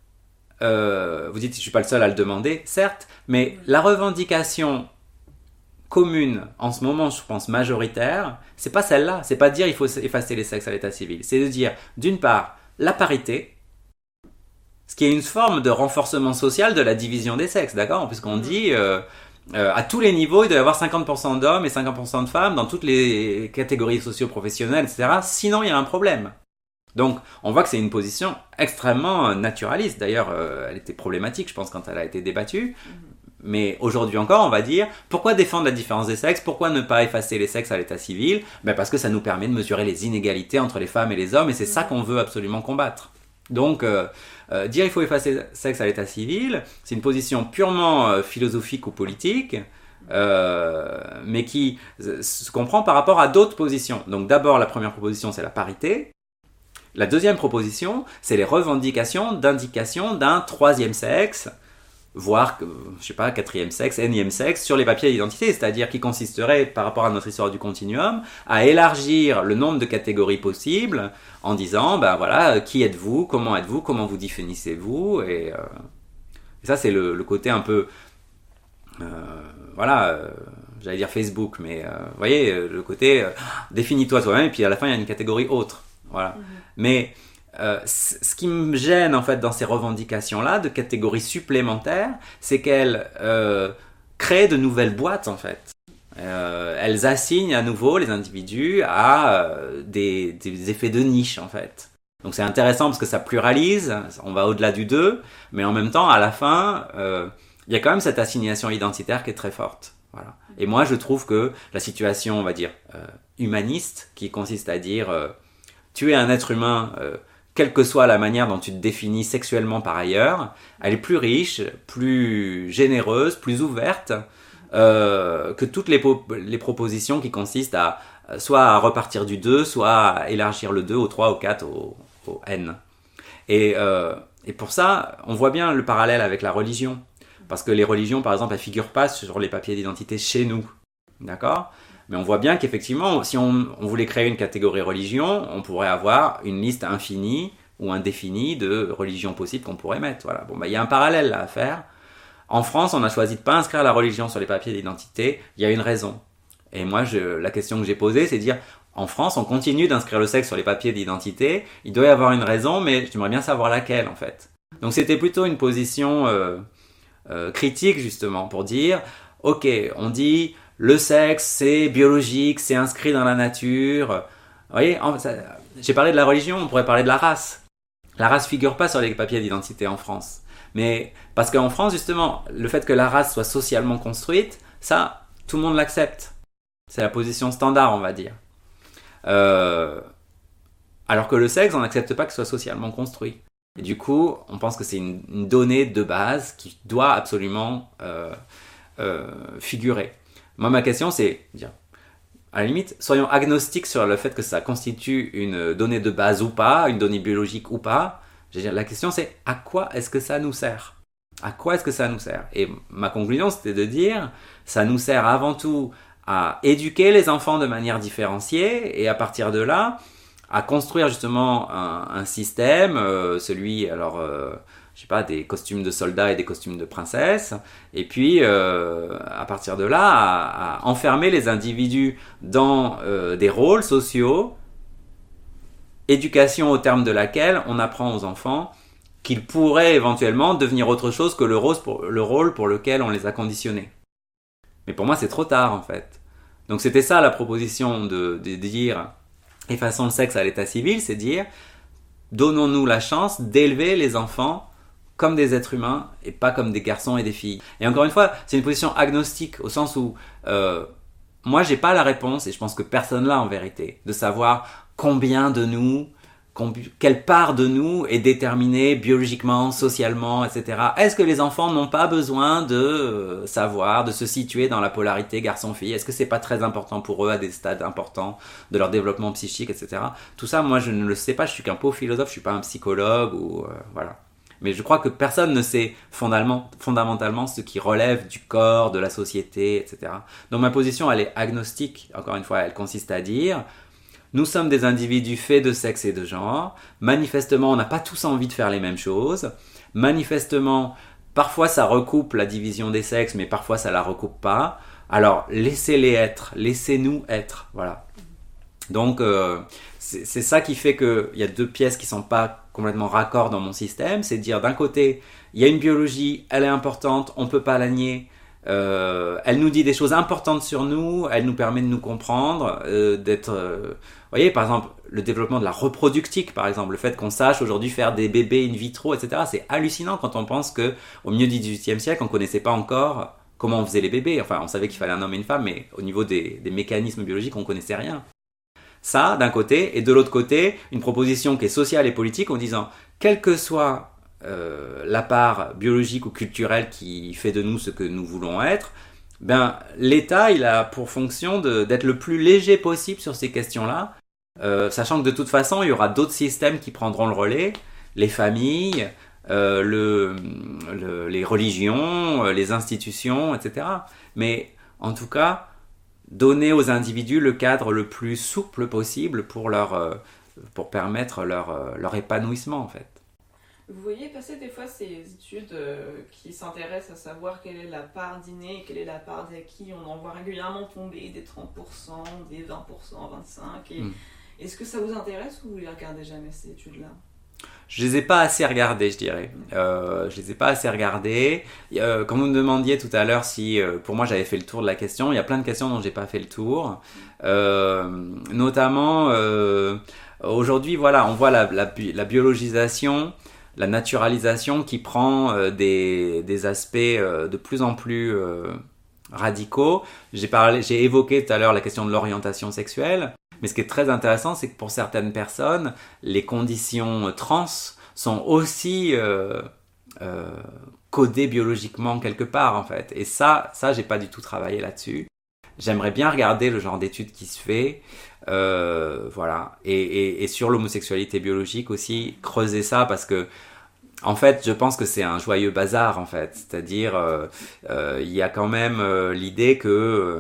euh, vous dites je suis pas le seul à le demander, certes, mais la revendication commune en ce moment, je pense majoritaire, c'est pas celle-là. C'est pas de dire il faut effacer les sexes à l'état civil. C'est de dire d'une part la parité, ce qui est une forme de renforcement social de la division des sexes, d'accord? Puisqu'on dit euh, euh, à tous les niveaux il doit y avoir cinquante pour cent d'hommes et cinquante pour cent de femmes dans toutes les catégories socio-professionnelles, et cetera. Sinon il y a un problème. Donc on voit que c'est une position extrêmement naturaliste. D'ailleurs, euh, elle était problématique, je pense, quand elle a été débattue. Mais aujourd'hui encore, on va dire, pourquoi défendre la différence des sexes? Pourquoi ne pas effacer les sexes à l'état civil? Ben parce que ça nous permet de mesurer les inégalités entre les femmes et les hommes, et c'est ça qu'on veut absolument combattre. Donc, euh, euh, dire il faut effacer le sexe à l'état civil, c'est une position purement euh, philosophique ou politique, euh, mais qui euh, se comprend par rapport à d'autres positions. Donc d'abord, la première proposition, c'est la parité. La deuxième proposition, c'est les revendications d'indication d'un troisième sexe, voire, je sais pas, quatrième sexe, énième sexe, sur les papiers d'identité, c'est-à-dire qui consisterait, par rapport à notre histoire du continuum, à élargir le nombre de catégories possibles en disant, ben voilà, qui êtes-vous, comment êtes-vous, comment vous définissez-vous, et, euh, et ça c'est le, le côté un peu, euh, voilà, euh, j'allais dire Facebook, mais euh, vous voyez, le côté, euh, définis-toi toi-même, et puis à la fin il y a une catégorie autre, voilà. Mm-hmm. Mais Euh, ce qui me gêne en fait dans ces revendications-là de catégories supplémentaires, c'est qu'elles euh, créent de nouvelles boîtes en fait. Euh, elles assignent à nouveau les individus à euh, des, des effets de niche en fait. Donc c'est intéressant parce que ça pluralise, on va au-delà du deux, mais en même temps à la fin, euh, il y a quand même cette assignation identitaire qui est très forte. Voilà. Et moi je trouve que la situation, on va dire, euh, humaniste, qui consiste à dire euh, tu es un être humain euh, quelle que soit la manière dont tu te définis sexuellement par ailleurs, elle est plus riche, plus généreuse, plus ouverte euh, que toutes les, po- les propositions qui consistent à soit à repartir du deux, soit à élargir le deux au trois, au quatre, au, au n. Et, euh, et pour ça, on voit bien le parallèle avec la religion. Parce que les religions, par exemple, elles ne figurent pas sur les papiers d'identité chez nous. D'accord ? Mais on voit bien qu'effectivement, si on, on voulait créer une catégorie religion, on pourrait avoir une liste infinie ou indéfinie de religions possibles qu'on pourrait mettre. Voilà. Bon, bah, il y a un parallèle là à faire. En France, on a choisi de ne pas inscrire la religion sur les papiers d'identité. Il y a une raison. Et moi, je, la question que j'ai posée, c'est de dire, en France, on continue d'inscrire le sexe sur les papiers d'identité. Il doit y avoir une raison, mais j'aimerais bien savoir laquelle, en fait. Donc, c'était plutôt une position euh, euh, critique, justement, pour dire, ok, on dit... Le sexe, c'est biologique, c'est inscrit dans la nature. Vous voyez, en, ça, j'ai parlé de la religion, on pourrait parler de la race. La race figure pas sur les papiers d'identité en France. Mais parce qu'en France, justement, le fait que la race soit socialement construite, ça, tout le monde l'accepte. C'est la position standard, on va dire. Euh, alors que le sexe, on n'accepte pas que ce soit socialement construit. Et du coup, on pense que c'est une, une donnée de base qui doit absolument euh, euh, figurer. Moi, ma question, c'est, à la limite, soyons agnostiques sur le fait que ça constitue une donnée de base ou pas, une donnée biologique ou pas. Je veux dire, la question, c'est à quoi est-ce que ça nous sert ? À quoi est-ce que ça nous sert ? Et ma conclusion, c'était de dire, ça nous sert avant tout à éduquer les enfants de manière différenciée et à partir de là, à construire justement un, un système, euh, celui, alors... Euh, je sais pas, des costumes de soldats et des costumes de princesses, et puis euh, à partir de là, à, à enfermer les individus dans euh, des rôles sociaux, éducation au terme de laquelle on apprend aux enfants qu'ils pourraient éventuellement devenir autre chose que le rôle pour, le rôle pour lequel on les a conditionnés. Mais pour moi, c'est trop tard en fait. Donc c'était ça la proposition de, de dire effaçons le sexe à l'état civil, c'est dire donnons-nous la chance d'élever les enfants comme des êtres humains et pas comme des garçons et des filles. Et encore une fois, c'est une position agnostique au sens où euh, moi j'ai pas la réponse et je pense que personne l'a en vérité de savoir combien de nous, combi- quelle part de nous est déterminée biologiquement, socialement, et cetera. Est-ce que les enfants n'ont pas besoin de euh, savoir, de se situer dans la polarité garçon-fille ? Est-ce que c'est pas très important pour eux à des stades importants de leur développement psychique, et cetera. Tout ça, moi je ne le sais pas. Je suis qu'un pauvre philosophe, je suis pas un psychologue ou euh, voilà. Mais je crois que personne ne sait fondamentalement ce qui relève du corps, de la société, et cetera. Donc ma position, elle est agnostique. Encore une fois, elle consiste à dire, nous sommes des individus faits de sexe et de genre. Manifestement, on n'a pas tous envie de faire les mêmes choses. Manifestement, parfois ça recoupe la division des sexes, mais parfois ça la recoupe pas. Alors, laissez-les être, laissez-nous être, voilà. Donc, euh, c'est, c'est ça qui fait qu'il y a deux pièces qui ne sont pas complètement raccord dans mon système. C'est de dire, d'un côté, il y a une biologie, elle est importante, on ne peut pas la nier. Euh, elle nous dit des choses importantes sur nous, elle nous permet de nous comprendre, euh, d'être... Euh, vous voyez, par exemple, le développement de la reproductique, par exemple, le fait qu'on sache aujourd'hui faire des bébés in vitro, et cetera. C'est hallucinant quand on pense qu'au milieu du dix-huitième siècle, on ne connaissait pas encore comment on faisait les bébés. Enfin, on savait qu'il fallait un homme et une femme, mais au niveau des, des mécanismes biologiques, on ne connaissait rien. Ça, d'un côté, et de l'autre côté, une proposition qui est sociale et politique en disant, quelle que soit euh, la part biologique ou culturelle qui fait de nous ce que nous voulons être, ben, l'État, il a pour fonction de, d'être le plus léger possible sur ces questions-là, euh, sachant que de toute façon, il y aura d'autres systèmes qui prendront le relais, les familles, euh, le, le, les religions, les institutions, et cetera. Mais en tout cas, donner aux individus le cadre le plus souple possible pour, leur, euh, pour permettre leur, euh, leur épanouissement, en fait. Vous voyez passer des fois ces études euh, qui s'intéressent à savoir quelle est la part d'inné et quelle est la part d'acquis. On en voit régulièrement tomber des trente pour cent, des vingt pour cent, vingt-cinq pour cent. Et... Mm. Est-ce que ça vous intéresse ou vous ne regardez jamais ces études-là ? Je les ai pas assez regardées, je dirais. Euh, je les ai pas assez regardées. Euh, quand vous me demandiez tout à l'heure si, euh, pour moi, j'avais fait le tour de la question, il y a plein de questions dont j'ai pas fait le tour. Euh, notamment, euh, aujourd'hui, voilà, on voit la, la, la biologisation, la naturalisation qui prend euh, des, des aspects euh, de plus en plus euh, radicaux. J'ai parlé, j'ai évoqué tout à l'heure la question de l'orientation sexuelle. Mais ce qui est très intéressant, c'est que pour certaines personnes, les conditions trans sont aussi euh, euh, codées biologiquement quelque part, en fait. Et ça, ça, j'ai pas du tout travaillé là-dessus. J'aimerais bien regarder le genre d'études qui se fait, euh, voilà. Et, et, et sur l'homosexualité biologique aussi, creuser ça, parce que en fait, je pense que c'est un joyeux bazar, en fait. C'est-à-dire, euh, euh, il y a quand même euh, l'idée que... Euh,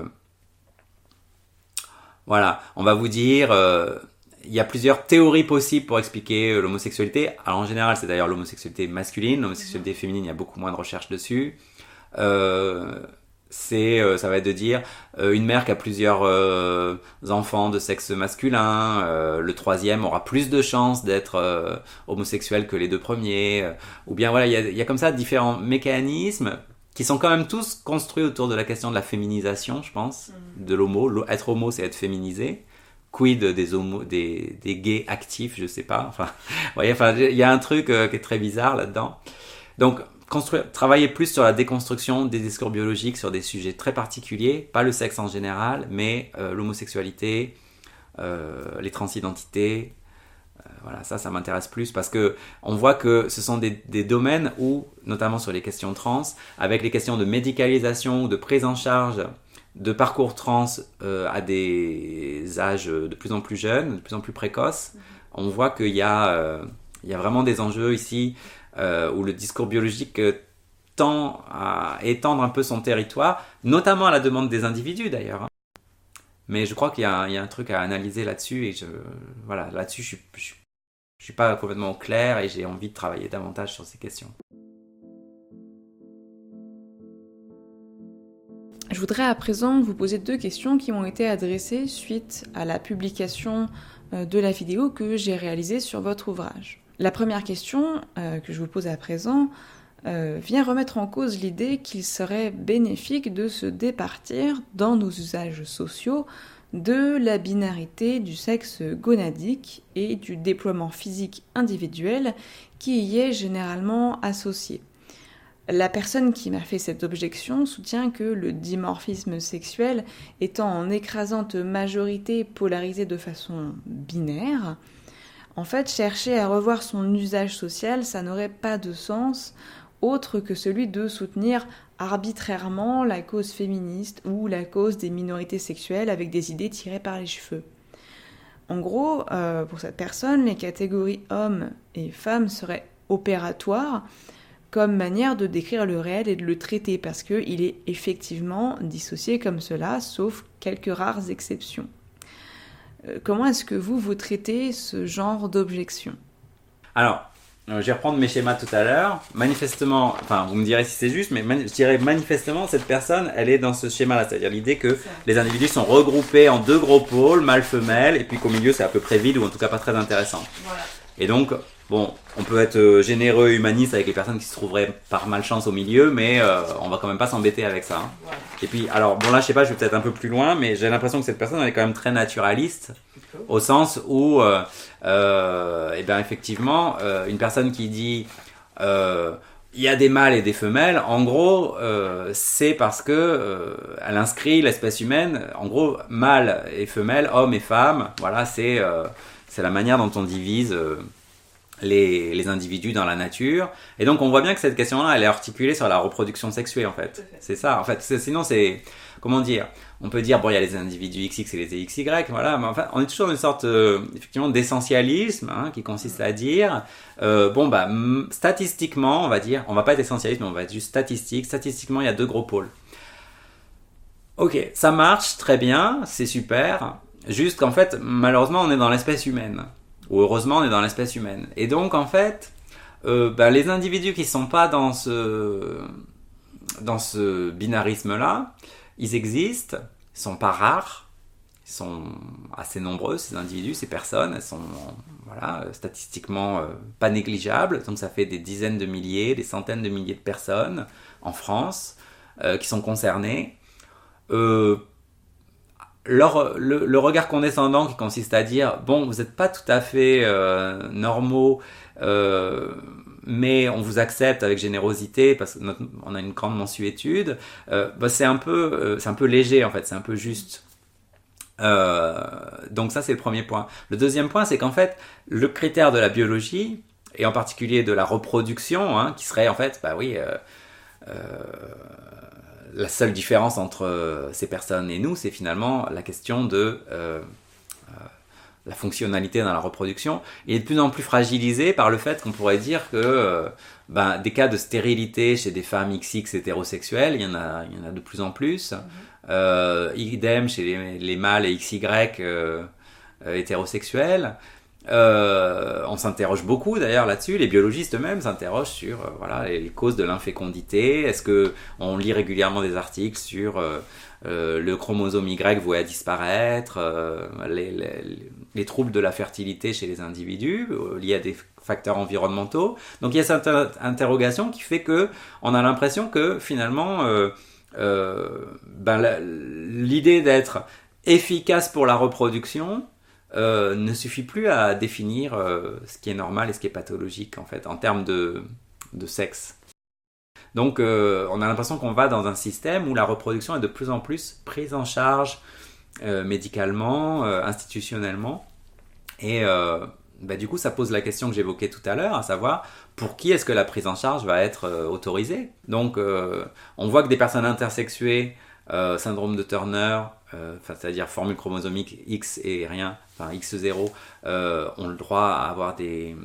voilà, on va vous dire... Euh, il y a plusieurs théories possibles pour expliquer euh, l'homosexualité. Alors, en général, c'est d'ailleurs l'homosexualité masculine. L'homosexualité féminine, il y a beaucoup moins de recherches dessus. Euh, c'est, euh, ça va être de dire euh, une mère qui a plusieurs euh, enfants de sexe masculin, euh, le troisième aura plus de chances d'être euh, homosexuel que les deux premiers, euh, ou bien voilà, il y a, il y a comme ça différents mécanismes qui sont quand même tous construits autour de la question de la féminisation, je pense, mmh. de l'homo. Être homo, c'est être féminisé. Quid des homo, des, des gays actifs, je sais pas. Enfin, voyez, enfin, il y a un truc euh, qui est très bizarre là-dedans. Donc, construire, travailler plus sur la déconstruction des discours biologiques sur des sujets très particuliers, pas le sexe en général, mais euh, l'homosexualité, euh, les transidentités. Euh, voilà, ça, ça m'intéresse plus parce que on voit que ce sont des, des domaines où, notamment sur les questions trans, avec les questions de médicalisation ou de prise en charge de parcours trans euh, à des âges de plus en plus jeunes, de plus en plus précoces, mmh. on voit qu'il y a, euh, il y a vraiment des enjeux ici euh, où le discours biologique euh, tend à étendre un peu son territoire, notamment à la demande des individus d'ailleurs. Hein. Mais je crois qu'il y a, il y a un truc à analyser là-dessus et je, voilà, là-dessus je ne suis, je suis pas complètement au clair et j'ai envie de travailler davantage sur ces questions. Je voudrais à présent vous poser deux questions qui m'ont été adressées suite à la publication de la vidéo que j'ai réalisée sur votre ouvrage. La première question euh, que je vous pose à présent euh, vient remettre en cause l'idée qu'il serait bénéfique de se départir dans nos usages sociaux de la binarité du sexe gonadique et du déploiement physique individuel qui y est généralement associé. La personne qui m'a fait cette objection soutient que le dimorphisme sexuel étant en écrasante majorité polarisé de façon binaire, en fait, chercher à revoir son usage social, ça n'aurait pas de sens autre que celui de soutenir arbitrairement la cause féministe ou la cause des minorités sexuelles avec des idées tirées par les cheveux. En gros, euh, pour cette personne, les catégories hommes et femmes seraient opératoires comme manière de décrire le réel et de le traiter, parce qu'il est effectivement dissocié comme cela, sauf quelques rares exceptions. Euh, comment est-ce que vous, vous traitez ce genre d'objection ? Alors, euh, je vais reprendre mes schémas tout à l'heure. Manifestement, enfin, vous me direz si c'est juste, mais man- je dirais manifestement, cette personne, elle est dans ce schéma-là, c'est-à-dire l'idée que les individus sont regroupés en deux gros pôles, mâle-femelle, et puis qu'au milieu, c'est à peu près vide, ou en tout cas pas très intéressant. Voilà. Et donc... Bon, on peut être généreux, humaniste avec les personnes qui se trouveraient par malchance au milieu, mais euh, on va quand même pas s'embêter avec ça. Hein. Voilà. Et puis, alors, bon là, je sais pas, je vais peut-être un peu plus loin, mais j'ai l'impression que cette personne, elle est quand même très naturaliste, au sens où, euh, euh, eh bien, effectivement, euh, une personne qui dit, euh, il y a des mâles et des femelles, en gros, euh, c'est parce que euh, elle inscrit l'espèce humaine, en gros, mâle et femelle, homme et femme, voilà, c'est euh, c'est la manière dont on divise. Euh, Les, les individus dans la nature. Et donc, on voit bien que cette question-là, elle est articulée sur la reproduction sexuée, en fait. C'est ça, en fait. C'est, sinon, c'est... Comment dire ? On peut dire, bon, il y a les individus X X et les X Y, voilà. Mais enfin, on est toujours dans une sorte, euh, effectivement, d'essentialisme, hein, qui consiste à dire, euh, bon, bah, m- statistiquement, on va dire, on va pas être essentialiste, mais on va être juste statistique. Statistiquement, il y a deux gros pôles. Ok, ça marche, très bien, c'est super. Juste qu'en fait, malheureusement, on est dans l'espèce humaine. Ou heureusement, on est dans l'espèce humaine. Et donc, en fait, euh, ben, les individus qui ne sont pas dans ce, dans ce binarisme-là, ils existent, ils ne sont pas rares, ils sont assez nombreux, ces individus, ces personnes, elles sont voilà, statistiquement euh, pas négligeables. Donc, ça fait des dizaines de milliers, des centaines de milliers de personnes en France euh, qui sont concernées. Euh, Leur, le, le regard condescendant qui consiste à dire bon, vous n'êtes pas tout à fait euh, normaux, euh, mais on vous accepte avec générosité parce qu'on a une grande mensuétude, euh, bah c'est un peu, euh, c'est un peu léger en fait, c'est un peu juste. Euh, donc ça, c'est le premier point. Le deuxième point, c'est qu'en fait, le critère de la biologie, et en particulier de la reproduction, hein, qui serait en fait, bah oui, euh, euh, la seule différence entre ces personnes et nous, c'est finalement la question de euh, euh, la fonctionnalité dans la reproduction, et est de plus en plus fragilisée par le fait qu'on pourrait dire que euh, ben, des cas de stérilité chez des femmes X X hétérosexuelles, il y en a, il y en a de plus en plus. Mmh. Euh, idem chez les, les mâles et X Y euh, euh, hétérosexuels. Euh, on s'interroge beaucoup d'ailleurs là-dessus. Les biologistes eux-mêmes s'interrogent sur euh, voilà, les causes de l'infécondité. Est-ce que on lit régulièrement des articles sur euh, euh, le chromosome Y voué à disparaître, euh, les, les, les troubles de la fertilité chez les individus euh, liés à des facteurs environnementaux. Donc il y a cette inter- interrogation qui fait que on a l'impression que finalement euh, euh, ben, la, l'idée d'être efficace pour la reproduction Euh, ne suffit plus à définir euh, ce qui est normal et ce qui est pathologique en fait en termes de, de sexe. Donc euh, on a l'impression qu'on va dans un système où la reproduction est de plus en plus prise en charge euh, médicalement, euh, institutionnellement, et euh, bah, du coup ça pose la question que j'évoquais tout à l'heure, à savoir pour qui est-ce que la prise en charge va être euh, autorisée. Donc euh, on voit que des personnes intersexuées, euh, syndrome de Turner, euh, c'est-à-dire formule chromosomique X et rien, enfin X zéro, euh, ont le droit à avoir des,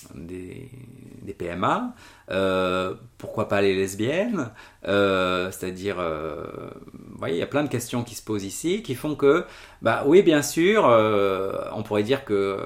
des, des P M A. Euh, pourquoi pas les lesbiennes, euh, c'est-à-dire, euh, vous voyez, il y a plein de questions qui se posent ici, qui font que, bah oui, bien sûr, euh, on pourrait dire que euh,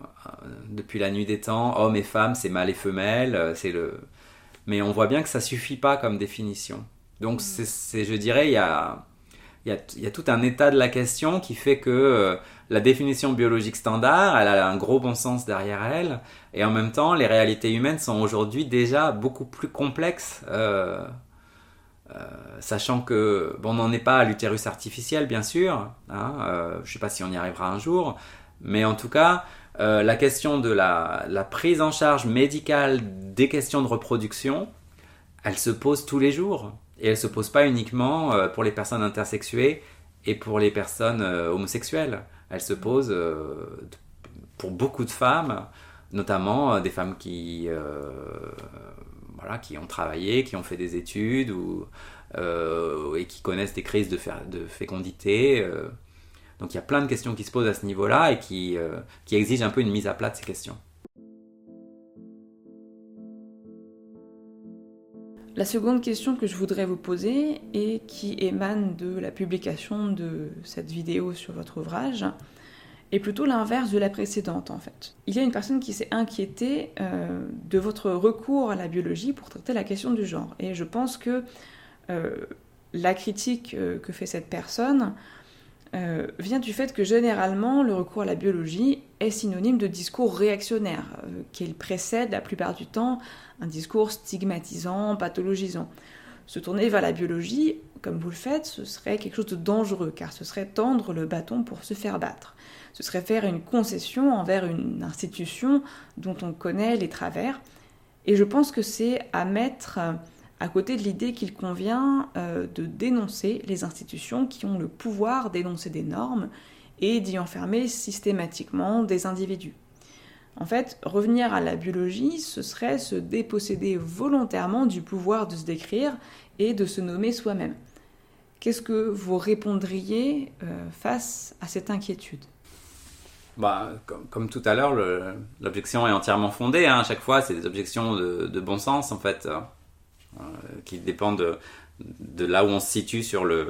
depuis la nuit des temps, hommes et femmes, c'est mâle et femelle, c'est le... mais on voit bien que ça suffit pas comme définition. Donc, c'est, c'est, je dirais, il y a, il y a, il y a tout un état de la question qui fait que euh, la définition biologique standard, elle a un gros bon sens derrière elle, et en même temps, les réalités humaines sont aujourd'hui déjà beaucoup plus complexes, euh, euh, sachant que, bon, on n'en est pas à l'utérus artificiel, bien sûr, hein, euh, je ne sais pas si on y arrivera un jour, mais en tout cas, euh, la question de la, la prise en charge médicale des questions de reproduction, elle se pose tous les jours. Et elle ne se pose pas uniquement euh, pour les personnes intersexuées et pour les personnes euh, homosexuelles. Elle se pose euh, pour beaucoup de femmes, notamment euh, des femmes qui, euh, voilà, qui ont travaillé, qui ont fait des études ou, euh, et qui connaissent des crises de, fer- de fécondité. Euh. Donc il y a plein de questions qui se posent à ce niveau-là et qui, euh, qui exigent un peu une mise à plat de ces questions. La seconde question que je voudrais vous poser et qui émane de la publication de cette vidéo sur votre ouvrage est plutôt l'inverse de la précédente en fait. Il y a une personne qui s'est inquiétée euh, de votre recours à la biologie pour traiter la question du genre. Et je pense que euh, la critique euh, que fait cette personne euh, vient du fait que généralement le recours à la biologie est synonyme de discours réactionnaire, euh, qu'il précède la plupart du temps un discours stigmatisant, pathologisant. Se tourner vers la biologie, comme vous le faites, ce serait quelque chose de dangereux, car ce serait tendre le bâton pour se faire battre. Ce serait faire une concession envers une institution dont on connaît les travers. Et je pense que c'est à mettre à côté de l'idée qu'il convient euh, de dénoncer les institutions qui ont le pouvoir d'énoncer des normes et d'y enfermer systématiquement des individus. En fait, revenir à la biologie, ce serait se déposséder volontairement du pouvoir de se décrire et de se nommer soi-même. Qu'est-ce que vous répondriez euh, face à cette inquiétude ? Bah, comme, comme tout à l'heure, le, l'objection est entièrement fondée. Hein. À chaque fois, c'est des objections de, de bon sens, en fait, euh, qui dépendent de, de là où on se situe sur le...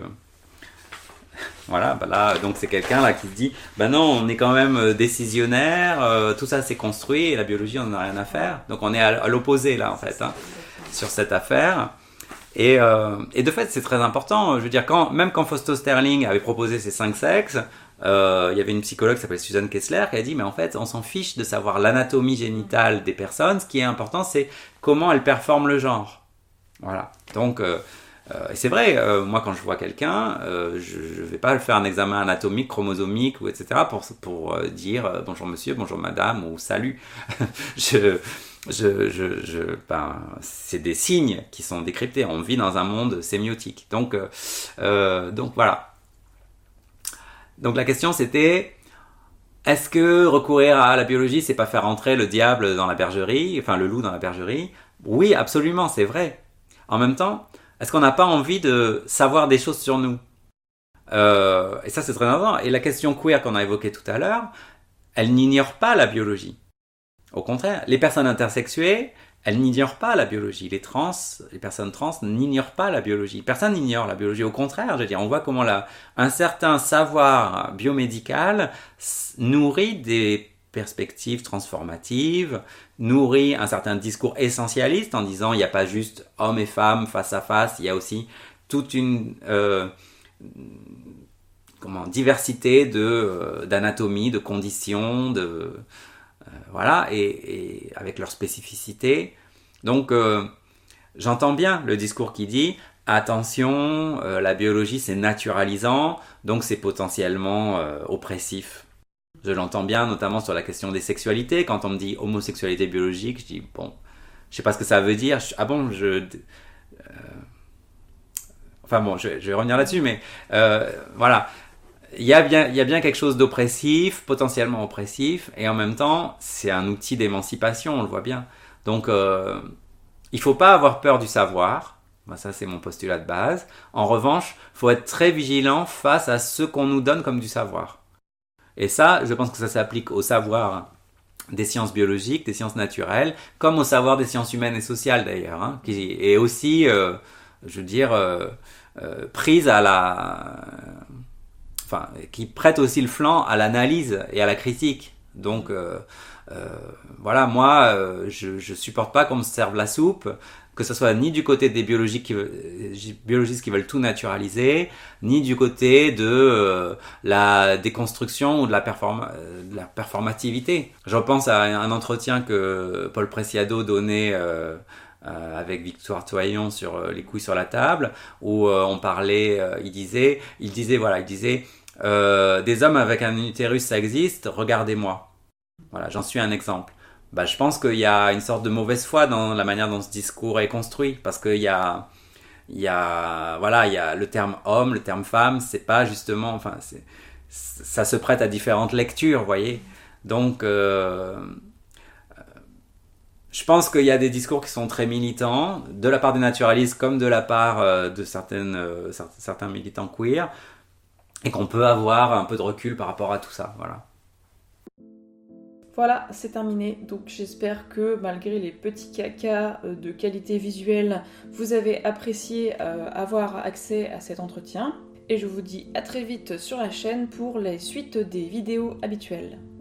Voilà, bah là, donc c'est quelqu'un là qui se dit, bah non, on est quand même décisionnaire, euh, tout ça c'est construit, et la biologie on n'en a rien à faire. Donc on est à, à l'opposé là en fait, hein, sur cette affaire. Et, euh, et de fait c'est très important, je veux dire, quand, même quand Fausto Sterling avait proposé ces cinq sexes, euh, il y avait une psychologue qui s'appelle Susan Kessler qui a dit, mais en fait on s'en fiche de savoir l'anatomie génitale des personnes, ce qui est important c'est comment elles performent le genre. Voilà, donc... Euh, Euh, et c'est vrai, euh, moi quand je vois quelqu'un, euh, je ne vais pas faire un examen anatomique, chromosomique, ou et cetera pour, pour euh, dire euh, bonjour monsieur, bonjour madame, ou salut. je, je, je, je, ben, c'est des signes qui sont décryptés. On vit dans un monde sémiotique. Donc, euh, euh, donc voilà. Donc la question c'était, est-ce que recourir à la biologie, c'est pas faire entrer le diable dans la bergerie, enfin le loup dans la bergerie? Oui, absolument, c'est vrai. En même temps, est-ce qu'on n'a pas envie de savoir des choses sur nous? euh, Et ça, c'est très important. Et la question queer qu'on a évoquée tout à l'heure, elle n'ignore pas la biologie. Au contraire, les personnes intersexuées, elles n'ignorent pas la biologie. Les trans, les personnes trans n'ignorent pas la biologie. Personne n'ignore la biologie. Au contraire, je veux dire, on voit comment la, un certain savoir biomédical nourrit des perspectives transformatives, nourrit un certain discours essentialiste en disant il n'y a pas juste hommes et femmes face à face, il y a aussi toute une euh, comment, diversité de, euh, d'anatomie, de conditions, de... Voilà, et, et avec leur spécificité. Donc, euh, j'entends bien le discours qui dit « Attention, euh, la biologie c'est naturalisant, donc c'est potentiellement euh, oppressif ». Je l'entends bien, notamment sur la question des sexualités. Quand on me dit « homosexualité biologique », je dis « Bon, je sais pas ce que ça veut dire. Je, » Ah bon, je... Euh, enfin bon, je, je vais revenir là-dessus, mais euh, voilà. Il y, a bien, il y a bien quelque chose d'oppressif, potentiellement oppressif, et en même temps, c'est un outil d'émancipation, on le voit bien. Donc, euh, il ne faut pas avoir peur du savoir. Ben, ça, c'est mon postulat de base. En revanche, il faut être très vigilant face à ce qu'on nous donne comme du savoir. Et ça, je pense que ça s'applique au savoir des sciences biologiques, des sciences naturelles, comme au savoir des sciences humaines et sociales d'ailleurs, hein, qui est aussi, euh, je veux dire, euh, euh, prise à la... Enfin, qui prête aussi le flanc à l'analyse et à la critique. Donc, euh, euh, voilà, moi, euh, je, je supporte pas qu'on me serve la soupe, que ce soit ni du côté des biologistes qui veulent, biologistes qui veulent tout naturaliser, ni du côté de euh, la déconstruction ou de la, performa, de la performativité. Je repense à un entretien que Paul Preciado donnait euh, Euh, avec Victoire Toyon sur euh, les couilles sur la table, où euh, on parlait, euh, il disait, il disait, voilà, il disait, euh, des hommes avec un utérus, ça existe, regardez-moi. Voilà, j'en suis un exemple. Bah, je pense qu'il y a une sorte de mauvaise foi dans la manière dont ce discours est construit, parce qu'il y a, il y a, voilà, il y a le terme homme, le terme femme, c'est pas justement, enfin, c'est, ça se prête à différentes lectures, vous voyez. Donc, euh, je pense qu'il y a des discours qui sont très militants, de la part des naturalistes comme de la part euh, de certaines, euh, certains militants queer, et qu'on peut avoir un peu de recul par rapport à tout ça. Voilà. Voilà, c'est terminé. Donc j'espère que malgré les petits cacas de qualité visuelle, vous avez apprécié euh, avoir accès à cet entretien. Et je vous dis à très vite sur la chaîne pour la suite des vidéos habituelles.